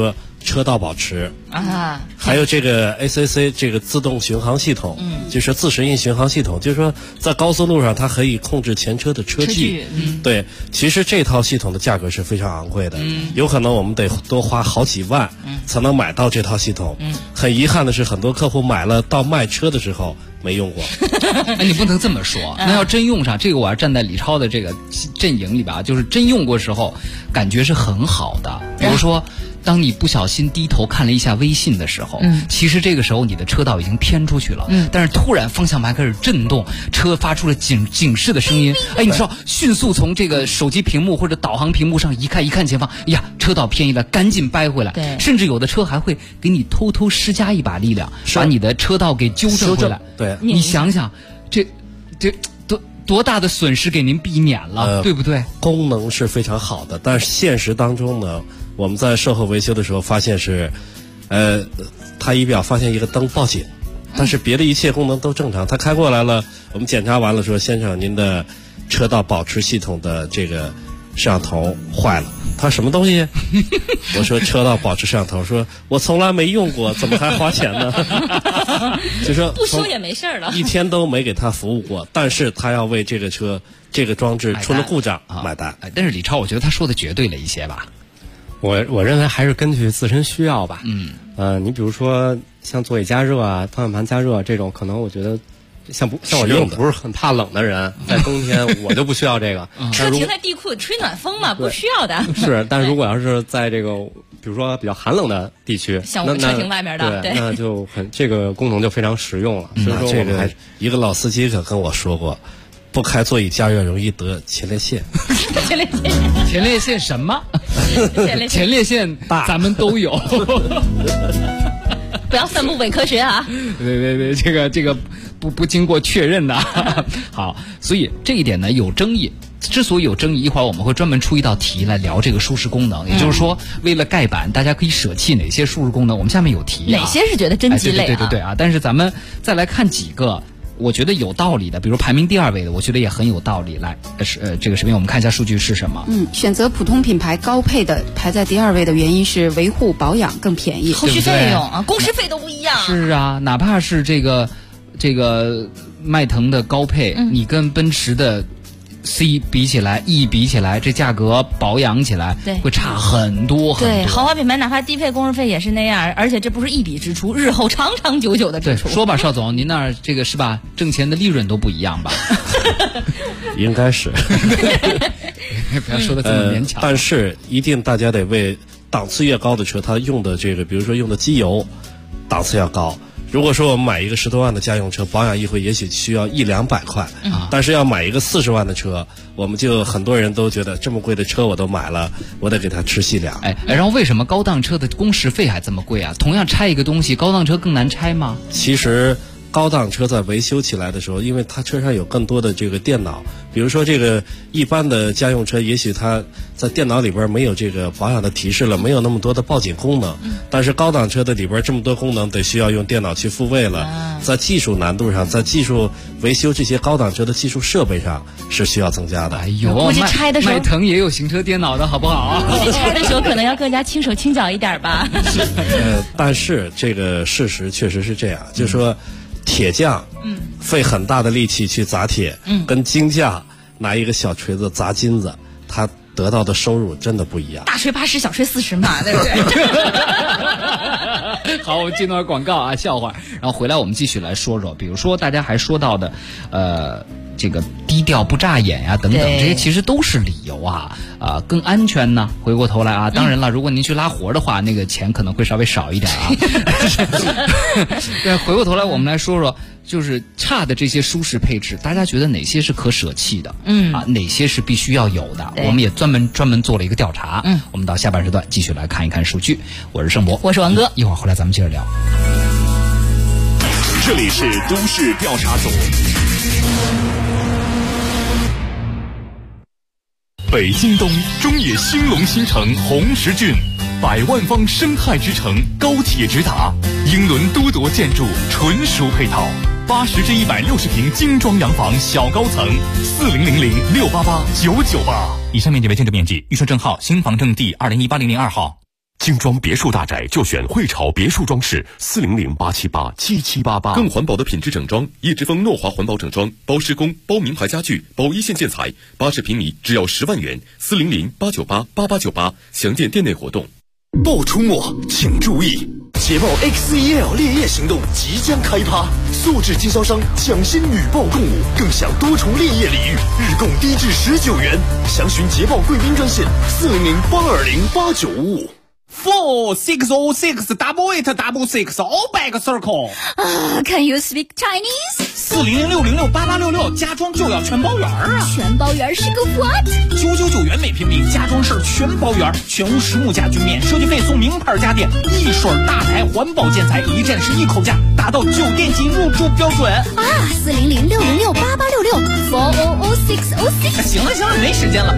S12: 车道保持
S2: 啊，
S12: 还有这个 ACC 这个自动巡航系统，就是自适应巡航系统，就是说在高速路上它可以控制前车的车距。对，其实这套系统的价格是非常昂贵的，有可能我们得多花好几万才能买到这套系统。很遗憾的是，很多客户买了到卖车的时候没用过。
S8: 哎，你不能这么说。那要真用上这个，我要站在李超的这个阵营里吧，就是真用过时候，感觉是很好的。比如说，当你不小心低头看了一下微信的时候，其实这个时候你的车道已经偏出去了，但是突然方向盘开始震动，车发出了警示的声音。哎，你知道，迅速从这个手机屏幕或者导航屏幕上一看前方，哎呀，车道偏移了，赶紧掰回来。
S2: 对，
S8: 甚至有的车还会给你偷偷施加一把力量，把你的车道给纠正回来。
S12: 对，
S8: 你想想，这多大的损失给您避免了，对不对？
S12: 功能是非常好的，但是现实当中呢，我们在售后维修的时候发现是，它仪表发现一个灯报警，但是别的一切功能都正常。他开过来了，我们检查完了说，先生，您的车道保持系统的这个摄像头坏了。他什么东西？我说车道保持摄像头，说我从来没用过，怎么还花钱呢？就说
S2: 不说也没事了，
S12: 一天都没给他服务过，但是他要为这个车这个装置出了故障买单。
S8: 但是李超，我觉得他说的绝对了一些吧。
S13: 我认为还是根据自身需要吧。你比如说像座椅加热啊、方向盘加热这种，可能我觉得像我这种不是很怕冷的人，在冬天我就不需要这个。
S2: 车停在地库吹暖风嘛，不需要的。
S13: 是，但是如果要是在这个比如说比较寒冷的地区，
S2: 像我们车停外面的，
S13: 对，那就这个功能就非常实用了。所以说
S12: 这个一个老司机可跟我说过，不开座椅加热容易得前列腺。
S8: 前列腺什么？前列腺咱们都有。
S2: 不要散布伪科学啊！
S8: 对，这个不经过确认的。好，所以这一点呢有争议。之所以有争议，一会儿我们会专门出一道题来聊这个舒适功能。也就是说，为了盖板，大家可以舍弃哪些舒适功能？我们下面有题
S2: 哪些是觉得真鸡肋啊？
S8: 对啊！但是咱们再来看几个我觉得有道理的，比如排名第2位的，我觉得也很有道理。来，这个视频我们看一下数据是什么？
S14: 选择普通品牌高配的排在第2位的原因是维护保养更便宜，
S2: 后续费用啊，工时费都不一样。
S8: 是啊，哪怕是这个迈腾的高配，你跟奔驰的 C 比起来 ，E 比起来，这价格保养起来会差很多很多。
S2: 对，豪华品牌哪怕低配工时费也是那样，而且这不是一笔支出，日后长长久久的支出。
S8: 说吧，邵总，您那儿这个是吧？挣钱的利润都不一样吧？
S12: 应该是。
S8: 不要说的这么勉强。
S12: 但是一定大家得为档次越高的车，它用的这个，比如说用的机油档次要高。如果说我们买一个10多万的家用车，保养一回也许需要100-200块，但是要买一个40万的车，我们就很多人都觉得这么贵的车我都买了，我得给它吃细粮。
S8: 然后为什么高档车的工时费还这么贵啊？同样拆一个东西，高档车更难拆吗？
S12: 其实高档车在维修起来的时候，因为它车上有更多的这个电脑，比如说这个一般的家用车，也许它在电脑里边没有这个保养的提示了，没有那么多的报警功能。但是高档车的里边这么多功能，得需要用电脑去复位了。在技术难度上，在技术维修这些高档车的技术设备上是需要增加的。
S8: 哎呦，
S2: 估计拆的时候
S8: 迈腾也有行车电脑的好不好？
S2: 估计拆的时候可能要更加轻手轻脚一点吧。
S12: 但是这个事实确实是这样，就是说。铁匠，费很大的力气去砸铁，跟金匠拿一个小锤子砸金子，他得到的收入真的不一样。
S2: 大锤80，小锤40嘛，对不对？
S8: 好，我们进段广告啊，笑话，然后回来我们继续来说说，比如说大家还说到的，这个低调不扎眼呀，等等，这些其实都是理由啊，更安全呢。回过头来啊，当然了，如果您去拉活的话，那个钱可能会稍微少一点啊。对，回过头来我们来说说，就是差的这些舒适配置，大家觉得哪些是可舍弃的？哪些是必须要有的？我们也专门做了一个调查。我们到下半时段继续来看一看数据。我是盛博，
S2: 我是王哥，
S8: 一会儿回来咱们接着聊。
S3: 这里是都市调查组。北京东中野兴隆新城红石郡，100万方生态之城，高铁直达，英伦多铎建筑，纯属配套，80至160平精装洋房小高层，4000688998。
S20: 以上面积为建筑面积，预售证号新房证第20180002号。 精装别墅大宅就选汇潮别墅装饰，400-878-7788。更环保的品质整装，叶之峰诺华环保整装，包施工、包名牌家具、包一线建材，80平米只要10万元，400-898-8898，详见店内活动。
S21: 不出没，请注意！捷豹 XEL 烈焰行动即将开趴，素质经销商抢先女豹共舞，更享多重烈焰礼遇，日供低至19元。详询捷豹贵宾专线400-820-8955。
S22: 4-6-0-6-8-8-6-6 all back circle。
S9: Can you speak Chinese？
S22: 400-606-8866，家装就要全包圆啊！
S9: 全包圆是个 what
S22: ？999元每平米，家装是全包圆，全屋实木家具免设计费送名牌家电，一水大牌环保建材，一站式一口价，达到酒店级入住标准啊
S9: ！400-606-8866 400-606。
S22: 行了，没时间了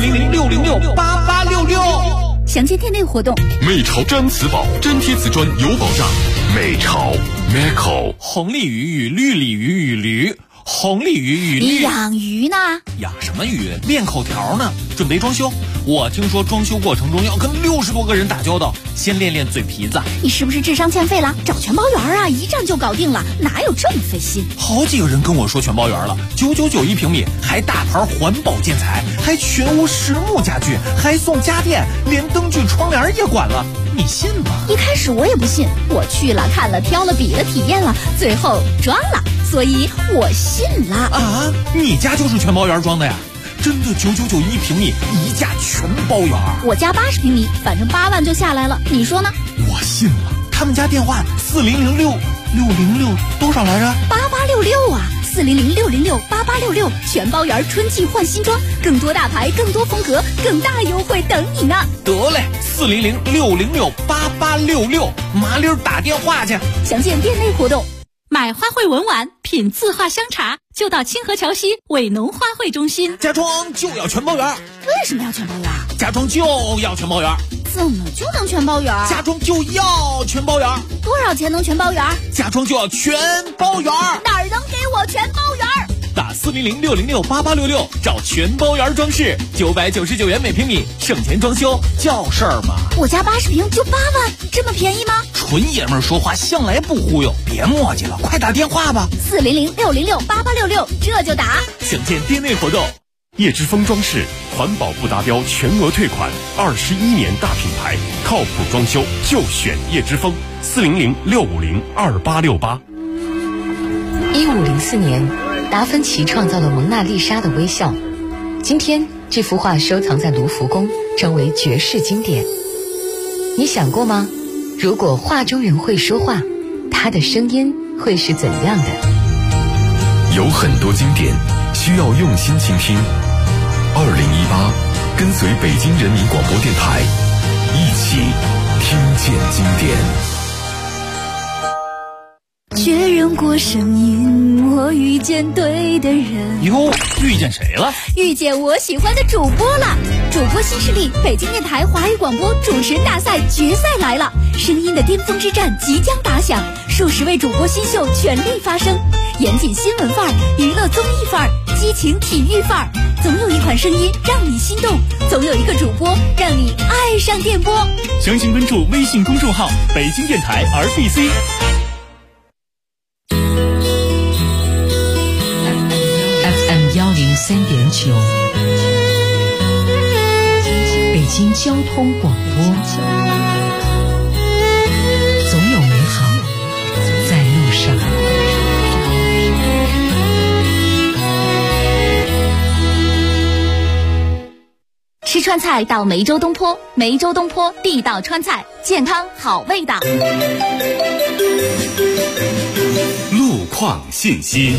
S22: ，400-606-8866。
S9: 详见店内活动。
S20: 美潮粘瓷宝，粘贴瓷砖有保障。美潮 Meco。
S22: 红鲤鱼与绿鲤鱼与驴，红鲤鱼与绿。
S9: 你养鱼呢？
S22: 养什么鱼？练口条呢，准备装修。我听说装修过程中要跟60多个人打交道，先练练嘴皮子。
S9: 你是不是智商欠费了？找全包圆啊，一站就搞定了，哪有这么费心？
S22: 好几个人跟我说全包圆了，999一平米，还大牌环保建材，还全屋实木家具，还送家电，连灯具窗帘也管了，你信吗？
S9: 一开始我也不信，我去了看了挑了比了体验了，最后装了，所以我信了
S22: 啊！你家就是全包圆装的呀？真的999一平米，一价全包圆。
S9: 我家80平米，反正8万就下来了，你说呢？
S22: 我信了。他们家电话400-606多少来着
S9: ？8866啊，400-606-8866，全包圆，春季换新装，更多大牌，更多风格，更大优惠等你呢。
S22: 得嘞，400-606-8866，麻溜打电话去。
S9: 详见店内活动。
S1: 买花卉文玩，品字画香茶，就到清河桥西伟农花卉中心。
S22: 家装就要全包圆。
S9: 为什么要全包圆？
S22: 家装就要全包圆。
S9: 怎么就能全包圆？
S22: 家装就要全包圆。
S9: 多少钱能全包圆？
S22: 家装就要全包圆。
S9: 哪儿能给我全包圆？
S22: 打400-606-8866，找全包圆装饰，999元每平米，省钱装修叫事儿吗？
S9: 我家80平就8万，这么便宜吗？
S22: 纯爷们儿说话向来不忽悠，别磨叽了，快打电话吧。
S9: 400-606-8866，这就打。
S22: 详见店内活动。
S20: 叶之峰装饰，环保不达标全额退款，21年大品牌，靠谱装修就选叶之峰。400-650-2868。
S23: 1504年，达芬奇创造了蒙娜丽莎的微笑。今天，这幅画收藏在卢浮宫，成为绝世经典。你想过吗？如果画中人会说话，他的声音会是怎样的？
S20: 有很多经典需要用心倾听。2018，跟随北京人民广播电台，一起听见经典。
S9: 确认过声音，我遇见对的人。
S22: 哟，遇见谁了？
S9: 遇见我喜欢的主播了。主播新势力，北京电台华语广播主持人大赛决赛来了，声音的巅峰之战即将打响，数十位主播新秀全力发声，严谨新闻范儿，娱乐综艺范儿，激情体育范儿，总有一款声音让你心动，总有一个主播让你爱上电波。
S3: 详情关注微信公众号北京电台 RBC。
S2: 103.9，北京交通广播，总有美好在路上。
S1: 吃川菜到梅州东坡，梅州东坡地道川菜，健康好味道。
S20: 路况信息。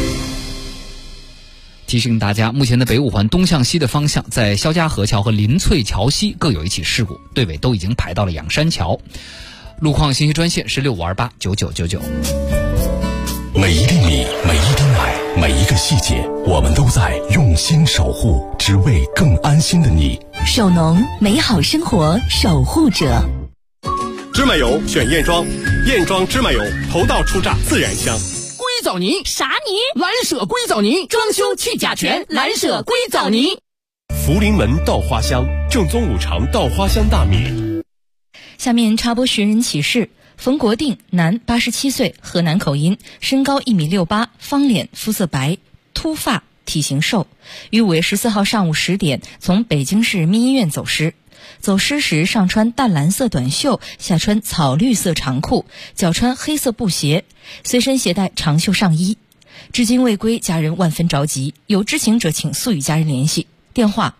S8: 提醒大家，目前的北五环东向西的方向，在肖家河桥和林翠桥西各有一起事故，队尾都已经排到了仰山桥。路况信息专线是65289999。
S20: 每一粒米，每一滴奶，每一个细节，我们都在用心守护，只为更安心的你。
S2: 守农，美好生活守护者。
S24: 芝麻油选燕庄，燕庄芝麻油，头道出榨自然香。
S22: 硅藻泥
S1: 啥泥？
S22: 蓝舍硅藻泥，装修去甲醛，蓝舍硅藻泥。
S24: 福临门稻花香，正宗五常稻花香大米。
S2: 下面插播寻人启事：冯国定，男，87岁，河南口音，身高1.68米，方脸，肤色白，秃发，体型瘦，于5月14号上午10点从北京市人民医院走失。走失时上穿淡蓝色短袖，下穿草绿色长裤，脚穿黑色布鞋，随身携带长袖上衣。至今未归，家人万分着急，有知情者请速与家人联系。电话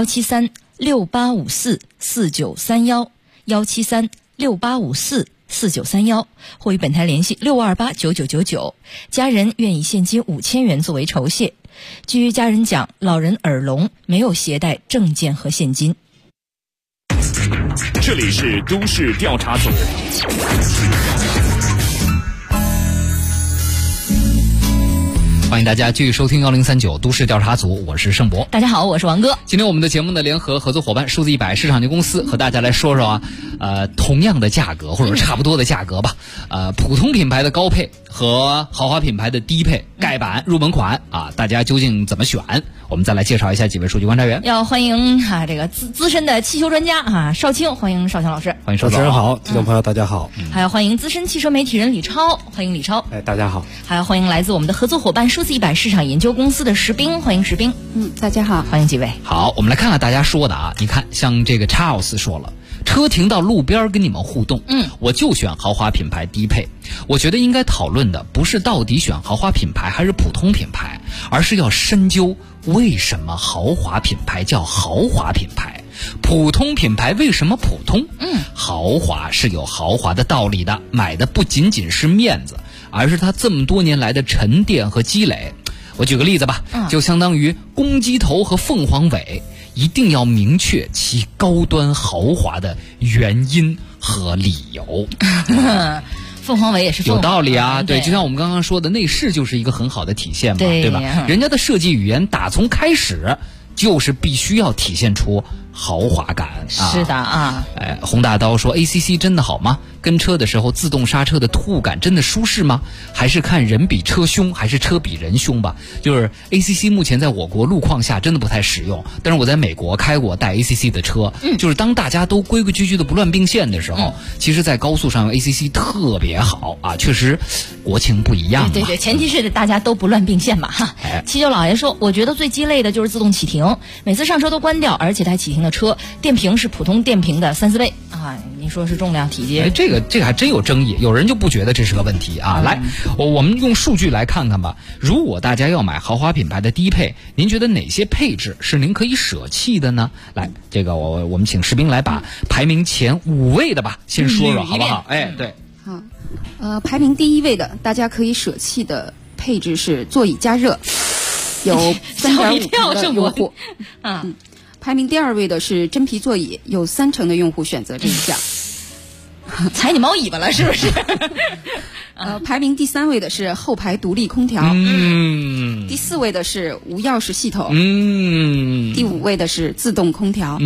S2: 17368544931，17368544931，或与本台联系65289999。家人愿以现金5000元作为酬谢。据家人讲，老人耳聋，没有携带证件和现金。
S3: 这里是都市调查组。
S8: 欢迎大家继续收听1039都市调查组，我是盛博。
S2: 大家好，我是王哥。
S8: 今天我们的节目呢，联合合作伙伴数字100市场有限公司和大家来说说同样的价格或者差不多的价格吧，普通品牌的高配和豪华品牌的低配盖板入门款啊，大家究竟怎么选？我们再来介绍一下几位数据观察员。
S2: 要欢迎这个资深的汽修专家邵青，欢迎邵青老师。
S8: 欢迎邵
S12: 主持人好，听众朋友大家好。
S2: 还要欢迎资深汽车媒体人李超，欢迎李超。
S13: 大家好。
S2: 还要欢迎来自我们的合作伙伴数字100市场研究公司的石斌，欢迎石斌。
S14: 大家好，
S2: 欢迎几位。
S8: 好，我们来看看大家说的你看，像这个 Charles 说了，车停到路边跟你们互动，我就选豪华品牌低配。我觉得应该讨论的不是到底选豪华品牌还是普通品牌，而是要深究为什么豪华品牌叫豪华品牌，普通品牌为什么普通？豪华是有豪华的道理的，买的不仅仅是面子，而是它这么多年来的沉淀和积累。我举个例子吧，就相当于公鸡头和凤凰尾，一定要明确其高端豪华的原因和理由。
S2: 凤凰尾也是凤凰，
S8: 有道理啊，对，就像我们刚刚说的，内饰就是一个很好的体现嘛，对吧？人家的设计语言打从开始就是必须要体现出豪华感啊！
S2: 是的啊，
S8: 洪大刀说 ACC 真的好吗？跟车的时候自动刹车的突兀感真的舒适吗？还是看人比车凶还是车比人凶吧？就是 ACC 目前在我国路况下真的不太实用，但是我在美国开过带 ACC 的车，就是当大家都规规矩矩的不乱并线的时候，其实在高速上用 ACC 特别好啊，确实国情不一样嘛。
S2: 对，前提是大家都不乱并线嘛哈。七九老爷说，我觉得最鸡肋的就是自动启停，每次上车都关掉，而且带启停的车电瓶是普通电瓶的3-4倍啊！你说是重量体积？
S8: 这个还真有争议，有人就不觉得这是个问题啊。来，我们用数据来看看吧。如果大家要买豪华品牌的低配，您觉得哪些配置是您可以舍弃的呢？来，这个我们请士兵来把排名前5位的吧，先说说好不好？对。
S14: 好，排名第1位的，大家可以舍弃的配置是座椅加热，有3.5成的用户。排名第2位的是真皮座椅，有3成的用户选择这一项。
S2: 踩你猫尾巴了是不是？
S14: 排名第3位的是后排独立空调，第4位的是无钥匙系统，第5位的是自动空调。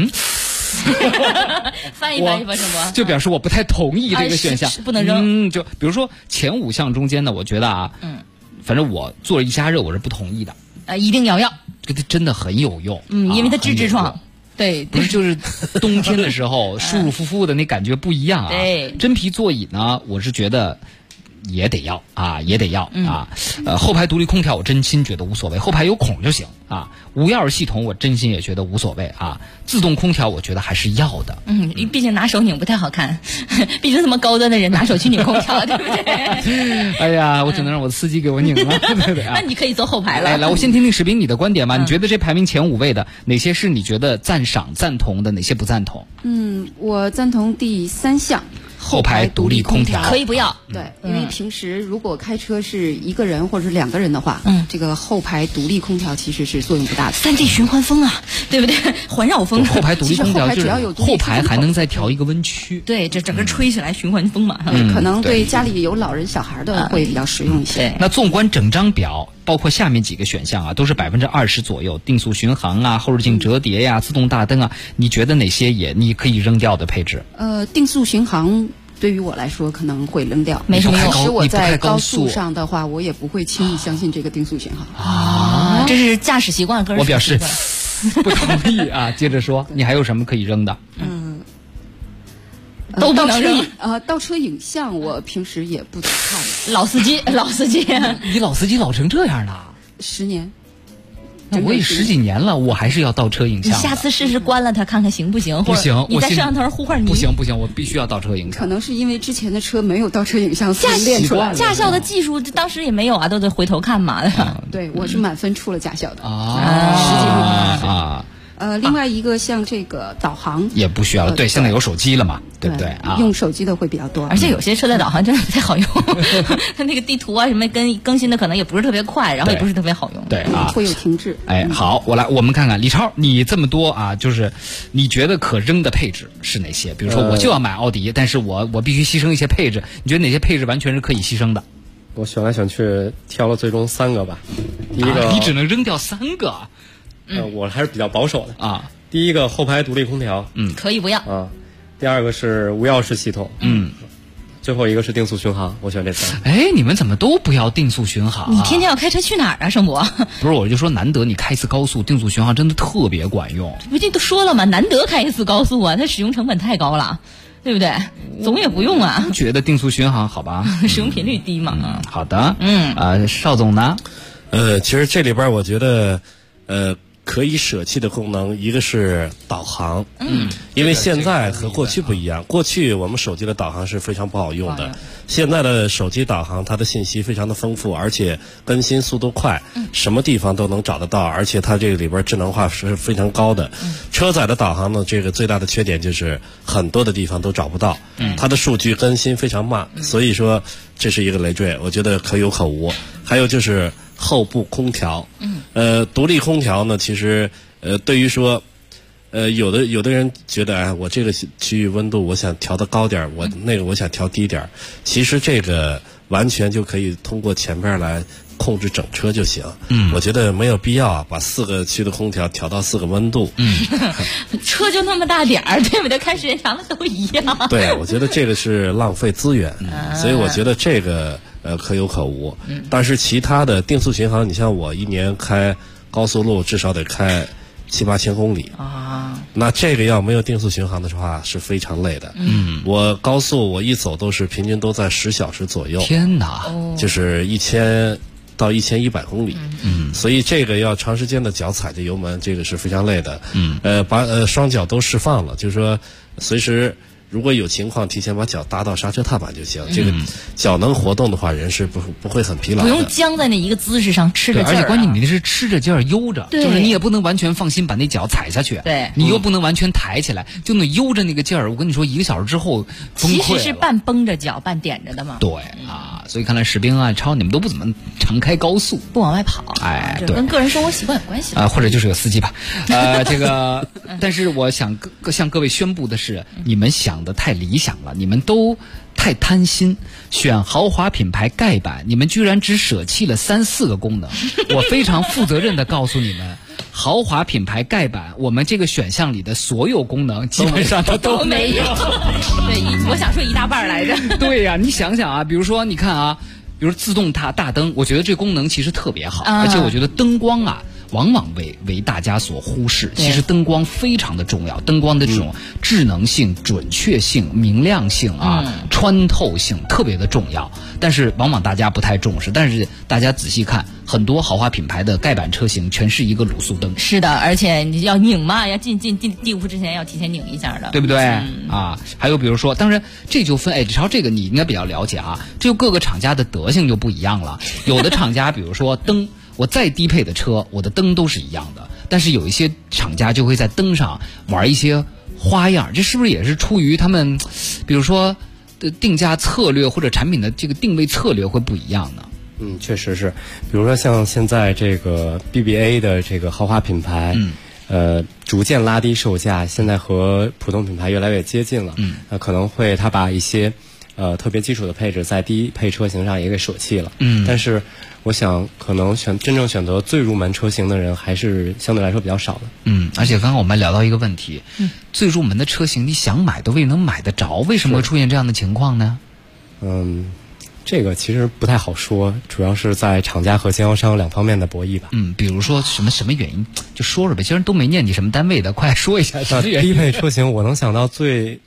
S2: 翻译吧，什么？
S8: 就表示我不太同意这个选项，
S2: 不能扔。
S8: 就比如说前5项中间呢，我觉得反正我座椅加热我是不同意的。
S2: 一定要，
S8: 这个真的很有用。
S2: 因为它治痔疮。对，
S8: 不是就是冬天的时候舒舒服服的那感觉不一样啊。
S2: 对，
S8: 真皮座椅呢，我是觉得也得要。后排独立空调我真心觉得无所谓，后排有孔就行啊。无钥匙系统我真心也觉得无所谓啊。自动空调我觉得还是要的。
S2: 毕竟拿手拧不太好看，毕竟这么高端的人拿手去拧空调，对不对？
S8: 哎呀，我只能让我的司机给我拧了，对不对啊？
S2: 那你可以坐后排了。
S8: 来，我先听听士兵你的观点吧。你觉得这排名前5位的哪些是你觉得赞赏、赞同的，哪些不赞同？
S14: 我赞同第3项。
S8: 后排独立空调
S2: 可以不要，
S14: 对，因为平时如果开车是1个人或者是2个人的话，这个后排独立空调其实是作用不大的。
S2: 3D 循环风啊，对不对？环绕风。
S8: 后排独立空调就是后排还能再调一个温区，
S2: 对，这整个吹起来循环风嘛。
S14: 可能对家里有老人小孩的会比较实用一些。
S8: 那纵观整张表，包括下面几个选项都是20%左右，定速巡航后视镜折叠呀，自动大灯你觉得哪些你可以扔掉的配置？
S14: 定速巡航对于我来说可能会扔掉，
S2: 没什么用。
S14: 其实我在高速上的话，我也不会轻易相信这个定速巡航。
S2: 这是驾驶习惯，个人
S8: 我表示不同意啊。接着说，你还有什么可以扔的？
S2: 都不能扔。
S14: 倒车影像我平时也不怎么看。
S2: 老司机，
S8: 你老司机老成这样了
S14: ？10年。
S8: 那我也10几年了，我还是要倒车影像。
S2: 你下次试试关了它，看看行不行？
S8: 不行，
S2: 你在摄像头上呼唤你。
S8: 不行，我必须要倒车影像。
S14: 可能是因为之前的车没有倒车影像，所以练出来了。
S2: 驾校的技术当时也没有啊，都得回头看嘛。
S14: 对，我是满分出了驾校的。另外一个像这个导航
S8: 也不需要了，对，现在有手机了嘛，对不对啊？
S14: 用手机的会比较多，
S2: 而且有些车载导航真的不太好用，它那个地图啊什么更新的可能也不是特别快，然后也不是特别好用，
S8: 对啊，
S14: 会有停滞。
S8: 好，我们看看李超，你这么多啊，就是你觉得可扔的配置是哪些？比如说我就要买奥迪，但是我必须牺牲一些配置，你觉得哪些配置完全是可以牺牲的？
S13: 我选来选去挑了最终3个吧。第一个，
S8: 你只能扔掉3个。
S13: 我还是比较保守的
S8: 啊。
S13: 第一个后排独立空调，
S2: 可以不要
S13: 啊。第二个是无钥匙系统，最后一个是定速巡航，我选这3个。
S8: 哎，你们怎么都不要定速巡航？
S2: 你天天要开车去哪儿啊，盛博？
S8: 不是，我就说难得你开一次高速，定速巡航真的特别管用。
S2: 不就都说了吗？难得开一次高速啊，它使用成本太高了，对不对？总也不用啊。
S8: 觉得定速巡航好吧？
S2: 使用频率低嘛。
S8: 好的。邵总呢？
S12: 其实这里边我觉得，可以舍弃的功能，一个是导航，因为现在和过去不一样，过去我们手机的导航是非常不好用的，现在的手机导航它的信息非常的丰富，而且更新速度快，什么地方都能找得到，而且它这个里边智能化是非常高的。车载的导航呢，这个最大的缺点就是很多的地方都找不到，它的数据更新非常慢，所以说这是一个累赘，我觉得可有可无。还有就是后部空调，独立空调呢，其实对于说，有的人觉得，我这个区域温度我想调得高点，我那个我想调低点，其实这个完全就可以通过前边来控制整车就行。我觉得没有必要把4个区的空调调到4个温度。
S2: 车就那么大点儿，对不对？开时间长了都一样。
S12: 对，我觉得这个是浪费资源，所以我觉得这个可有可无。但是其他的定速巡航，你像我一年开高速路至少得开7、8千公里啊，那这个要没有定速巡航的话是非常累的。我高速我一走都是平均都在10小时左右。
S8: 天哪，
S12: 就是1000到1100公里。所以这个要长时间的脚踩着油门，这个是非常累的。把双脚都释放了，就是说随时如果有情况，提前把脚搭到刹车踏板就行。这个脚能活动的话，人是不会很疲劳的。
S2: 不用僵在那一个姿势上吃着劲儿，
S8: 而且关键你那是吃着劲儿悠着，就是你也不能完全放心把那脚踩下去，
S2: 对，
S8: 你又不能完全抬起来，就那悠着那个劲儿。我跟你说1个小时之后崩溃了。
S2: 其实是半绷着脚半点着的嘛。
S8: 对啊，所以看来石兵啊、超你们都不怎么常开高速，
S2: 不往外跑。
S8: 哎，
S2: 对，跟个人生活习惯有关系
S8: 啊，或者就是有司机吧。这个，但是我想向各位宣布的是，你们想的太理想了，你们都太贪心，选豪华品牌盖板，你们居然只舍弃了3、4个功能。我非常负责任的告诉你们，豪华品牌盖板，我们这个选项里的所有功能基本上它都没有。
S2: 对，我想说一大半来着。
S8: 对呀，你想想啊，比如说你看啊，比如自动大灯，我觉得这功能其实特别好，而且我觉得灯光啊。往往为大家所忽视，其实灯光非常的重要，灯光的这种智能性、准确性、明亮性啊、穿透性特别的重要，但是往往大家不太重视。但是大家仔细看，很多豪华品牌的盖板车型全是一个卤素灯。
S2: 是的，而且你要拧嘛，要进地库之前要提前拧一下的，
S8: 对不对？啊，还有比如说，当然这就分，李超这个你应该比较了解啊，这就各个厂家的德性就不一样了。有的厂家比如说灯。我再低配的车，我的灯都是一样的，但是有一些厂家就会在灯上玩一些花样，这是不是也是出于他们，比如说的定价策略或者产品的这个定位策略会不一样呢？
S13: 确实是，比如说像现在这个 BBA 的这个豪华品牌，逐渐拉低售价，现在和普通品牌越来越接近了。可能会他把一些特别基础的配置在低配车型上也给舍弃了。但是我想可能真正选择最入门车型的人还是相对来说比较少的。
S8: 而且刚刚我们聊到一个问题，最入门的车型你想买都未能买得着，为什么会出现这样的情况呢？
S13: 这个其实不太好说，主要是在厂家和经销商两方面的博弈吧。
S8: 比如说什么原因，就说说呗，其实都没念你什么单位的，快说一下什么原因。
S13: 低配车型我能想到最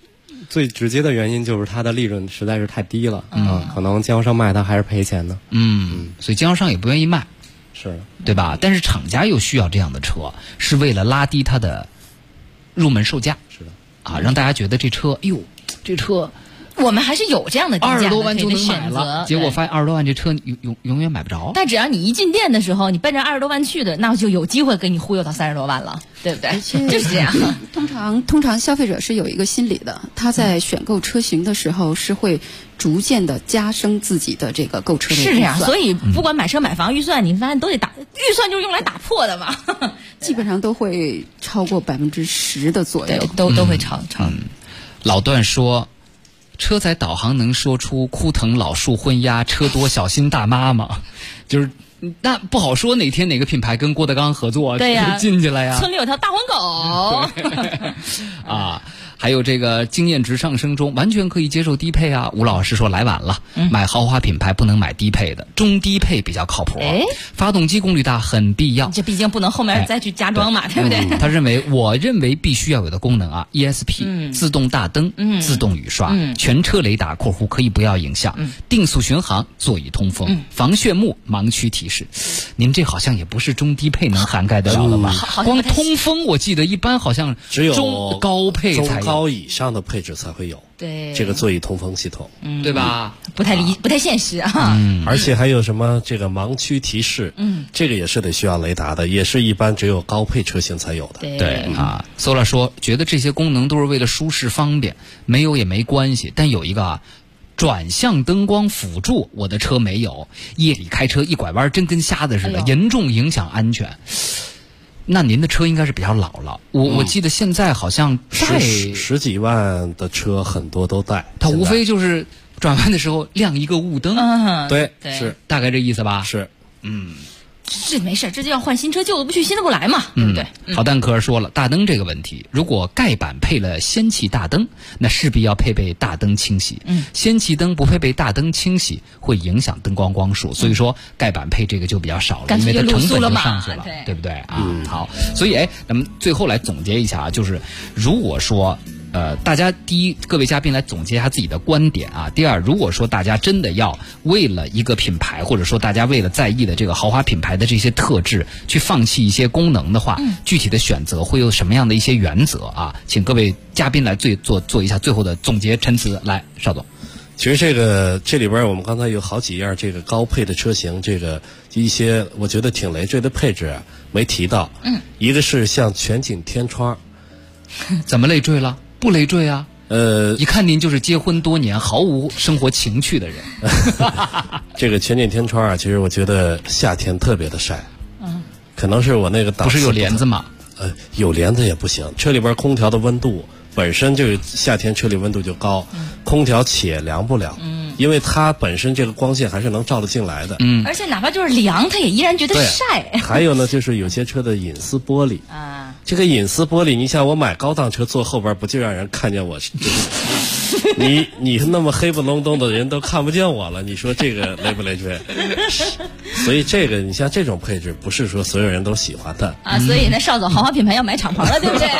S13: 最直接的原因就是它的利润实在是太低了，可能经销商卖它还是赔钱的。
S8: 所以经销商也不愿意卖，
S13: 是
S8: 对吧？但是厂家又需要这样的车，是为了拉低它的入门售价，
S13: 是的
S8: 啊，让大家觉得这车，哎呦，这车。
S2: 我们还是有这样的定价的
S8: 20多万就能买
S2: 选择
S8: 了，结果发现20多万这车你永远买不着。
S2: 但只要你一进店的时候，你奔着20多万去的，那就有机会给你忽悠到30多万了，对不对？就是这样。
S14: 通常消费者是有一个心理的，他在选购车型的时候是会逐渐的加深自己的这个购车的预算。
S2: 是这样，所以不管买车买房预算，你发现都得打，预算就是用来打破的嘛。
S14: 基本上都会超过10%的左右，
S2: 对，都会超。
S8: 老段说。车载导航能说出枯藤老树昏鸦，车多小心大妈吗？就是那不好说哪天哪个品牌跟郭德纲合作，
S2: 对呀，
S8: 进去了呀。
S2: 村里有条大黄狗
S8: 啊，还有这个经验值上升中，完全可以接受低配啊。吴老师说来晚了，买豪华品牌不能买低配的，中低配比较靠谱。发动机功率大很必要，
S2: 这毕竟不能后面再去加装嘛，对不对？
S8: 我认为必须要有的功能啊 ，ESP、自动大灯、自动雨刷、全车雷达（括弧可以不要影像）、定速巡航、座椅通风、防眩目、盲区提示。您这好像也不是中低配能涵盖得了吧？光通风，我记得一般好像
S12: 只有
S8: 中高配才有。
S12: 中高以上的配置才会有，
S2: 对
S12: 这个座椅通风系统，
S8: 对吧？
S2: 不太现实啊。
S12: 而且还有什么这个盲区提示，这个也是得需要雷达的，也是一般只有高配车型才有的。
S8: 对啊，Sola 说觉得这些功能都是为了舒适方便，没有也没关系，但有一个啊。转向灯光辅助，我的车没有，夜里开车一拐弯真跟瞎子似的，严重影响安全。那您的车应该是比较老了，我记得现在好像
S12: 十几万的车很多都带，
S8: 它无非就是转弯的时候亮一个雾灯，
S12: 对，
S8: 是大概这意思吧？
S12: 是，
S2: 这没事，这就要换新车，旧的不去，新的不来嘛，对不对？
S8: 好蛋壳说了，大灯这个问题，如果盖板配了氙气大灯，那势必要配备大灯清洗。氙气灯不配备大灯清洗，会影响灯光光束，所以说盖板配这个就比较少了，因为它成本就上去了，对不对啊？好，所以咱们最后来总结一下啊，就是如果说。大家第一，各位嘉宾来总结一下自己的观点啊。第二，如果说大家真的要为了一个品牌，或者说大家为了在意的这个豪华品牌的这些特质，去放弃一些功能的话，具体的选择会有什么样的一些原则啊？请各位嘉宾来做一下最后的总结陈词。来，邵总。
S12: 其实这里边我们刚才有好几样这个高配的车型，这个一些我觉得挺累赘的配置没提到。一个是像全景天窗，
S8: 怎么累赘了？不累赘啊，一看您就是结婚多年毫无生活情趣的人。
S12: 这个全景天窗啊，其实我觉得夏天特别的晒，可能是我那个
S8: 不是有帘子吗？
S12: 有帘子也不行，车里边空调的温度本身就是夏天车里温度就高，空调且凉不了，因为它本身这个光线还是能照得进来的，
S2: 而且哪怕就是凉，它也依然觉得晒。
S12: 还有呢，就是有些车的隐私玻璃啊，这个隐私玻璃，你像我买高档车坐后边，不就让人看见我？你那么黑不隆咚的人都看不见我了，你说这个累不累赘？所以这个你像这种配置，不是说所有人都喜欢的
S2: 啊。所以呢，邵总豪华品牌要买敞篷了，对不对？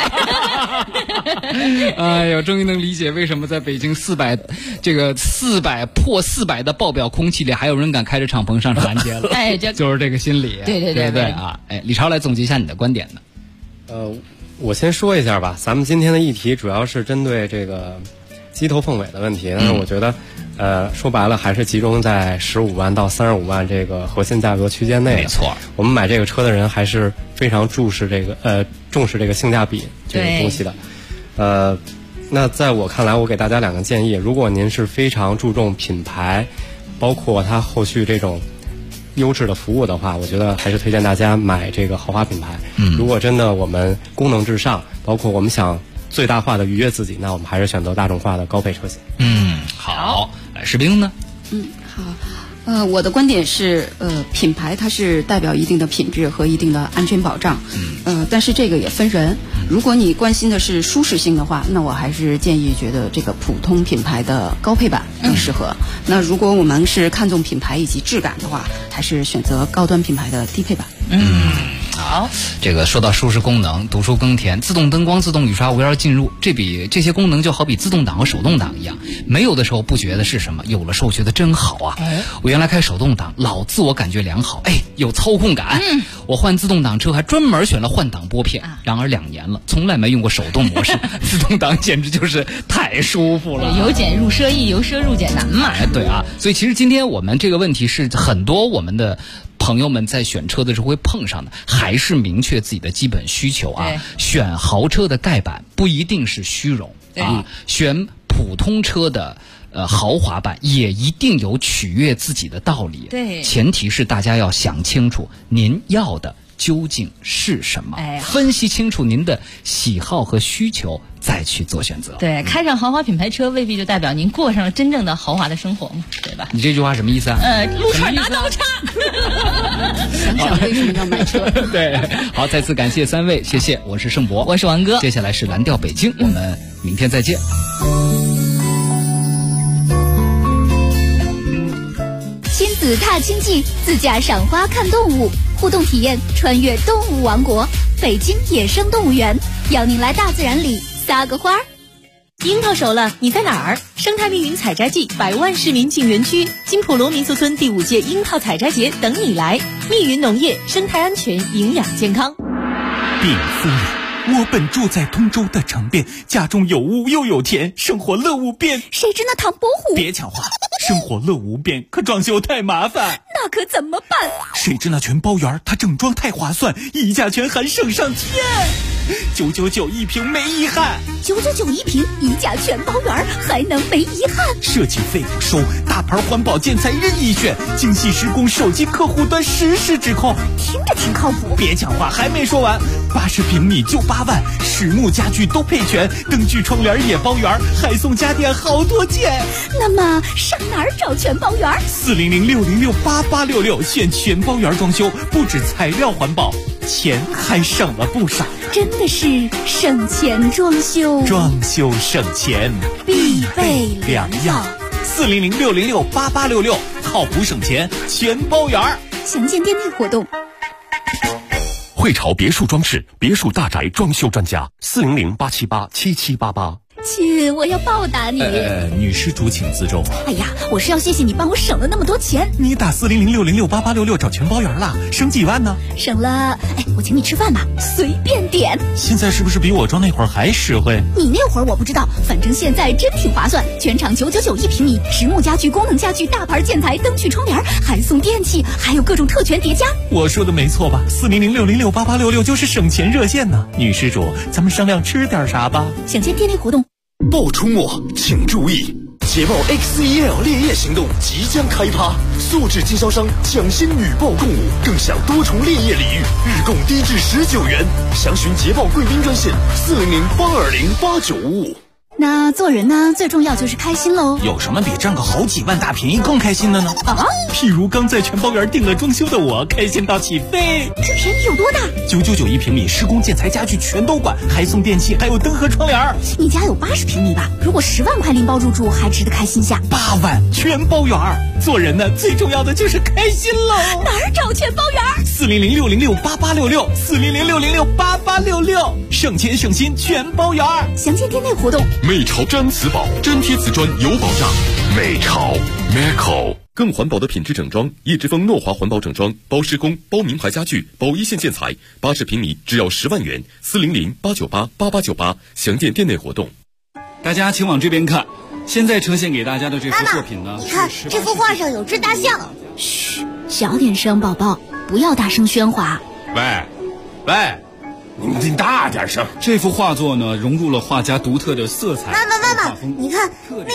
S8: 哎呦，终于能理解为什么在北京400破400的爆表空气里，还有人敢开着敞篷上长安街了。
S2: 哎，
S8: 就是这个心理。
S2: 对
S8: 啊！哎，李超来总结一下你的观点呢。
S13: 我先说一下吧，咱们今天的议题主要是针对这个鸡头凤尾的问题，但是我觉得，说白了还是集中在15万到35万这个核心价格区间内。
S8: 没错，
S13: 我们买这个车的人还是非常重视这个性价比这个东西的。那在我看来，我给大家2个建议：如果您是非常注重品牌，包括它后续这种优质的服务的话，我觉得还是推荐大家买这个豪华品牌。如果真的我们功能至上，包括我们想最大化的愉悦自己，那我们还是选择大众化的高配车型。
S8: 好，来士兵呢？
S14: 好。我的观点是，品牌它是代表一定的品质和一定的安全保障，但是这个也分人。如果你关心的是舒适性的话，那我还是建议觉得这个普通品牌的高配版更适合。那如果我们是看重品牌以及质感的话，还是选择高端品牌的低配版。
S8: 好，这个说到舒适功能，读书耕田，自动灯光、自动雨刷围绕进入，这些功能就好比自动挡和手动挡一样，没有的时候不觉得是什么，有了时候觉得真好啊。我原来开手动挡，老自我感觉良好，有操控感。我换自动挡车还专门选了换挡拨片，然而2年了，从来没用过手动模式，自动挡简直就是太舒服了。
S2: 由俭入奢易，由奢入俭难嘛。
S8: 对啊，所以其实今天我们这个问题是很多我们的朋友们在选车的时候会碰上的，还是明确自己的基本需求啊。选豪车的盖板不一定是虚荣啊，选普通车的豪华版也一定有取悦自己的道理。
S2: 对，
S8: 前提是大家要想清楚您要的究竟是什么，分析清楚您的喜好和需求，再去做选择。
S2: 对，开上豪华品牌车未必就代表您过上了真正的豪华的生活嘛，对吧？
S8: 你这句话什么意思啊？
S2: 撸串拿刀叉。
S14: 想想为什么要买车？
S8: 对，好，再次感谢3位，谢谢，我是盛博，
S2: 我是王哥，
S8: 接下来是蓝调北京，我们明天再见。
S9: 亲子踏青记，自驾赏花看动物，互动体验穿越动物王国，北京野生动物园，邀您来大自然里撒个花儿。
S1: 樱桃熟了，你在哪儿？生态密云采摘季，100万市民进园区，金浦龙民宿村第5届樱桃采摘节等你来。密云农业，生态安全，营养健康。
S22: 禀夫人，我本住在通州的城边，家中有屋又有田，生活乐无边。
S9: 谁知那唐伯虎？
S22: 别抢话，生活乐无边，可装修太麻烦。
S9: 那可怎么办？
S22: 谁知那全包园，它整装太划算，溢价权还省上天。999一平没遗憾
S9: ，999一平，溢价全包圆，还能没遗憾？
S22: 设计费不收，大牌环保建材任意选，精细施工，手机客户端实时指控，
S9: 听着挺靠谱。
S22: 别抢话，还没说完，80平米就8万，实木家具都配全，灯具窗帘也包圆，还送家电好多件。
S9: 那么上哪儿找全包圆
S22: ？400-606-8866，选全包圆装修，不止材料环保，钱还省了不少。
S9: 真的是省钱装修，
S22: 装修省钱
S9: 必备良药。
S22: 400-606-8866，靠谱省钱全包圆。
S9: 详见店内活动。
S20: 汇潮别墅装饰，别墅大宅装修专家，400-878-7788。
S9: 亲，我要报答你。
S22: 女施主请自重。
S9: 哎呀，我是要谢谢你帮我省了那么多钱。
S22: 你打400-606-8866找全包圆了，省几万呢？
S9: 省了，我请你吃饭吧，随便点。
S22: 现在是不是比我装那会儿还实惠？
S9: 你那会儿我不知道，反正现在真挺划算。全场999一平米，实木家具、功能家具、大牌建材、灯具、窗帘，还送电器，还有各种特权叠加。
S22: 我说的没错吧？400-606-8866就是省钱热线呢。女施主，咱们商量吃点啥吧？
S9: 详见店内活动。
S21: 报出没，请注意！捷豹 XEL 烈焰行动即将开趴，素质经销商抢先女报共舞，更享多重烈焰礼遇，日供低至19元。详询捷豹贵宾专线400-820-8955。
S9: 那做人呢，最重要就是开心喽。
S22: 有什么比占个好几万大便宜更开心的呢？譬如刚在全包园订了装修的我，开心到起飞。
S9: 这便宜有多大
S22: ？999一平米，施工建材家具全都管，还送电器，还有灯和窗帘。
S9: 你家有80平米吧？如果10万块拎包入住，还值得开心下。
S22: 8万全包园，做人呢最重要的就是开心喽。
S9: 哪儿找全包园
S22: ？400-606-8866，400-606-8866，省钱省心全包园。
S9: 详见店内活动。
S20: 美潮毡瓷宝，粘贴瓷砖有保障。美潮 Meco， 更环保的品质整装，叶之峰诺华环保整装，包施工，包名牌家具，包一线建材，80平米只要10万元。400-898-8898，详见店内活动。
S4: 大家请往这边看，现在呈现给大家的这幅作品呢，
S9: 你看这幅画上有只大象。嘘，小点声，宝宝，不要大声喧哗。
S4: 喂，
S21: 你大点声。
S4: 这幅画作呢，融入了画家独特的色彩。
S9: 妈妈，你看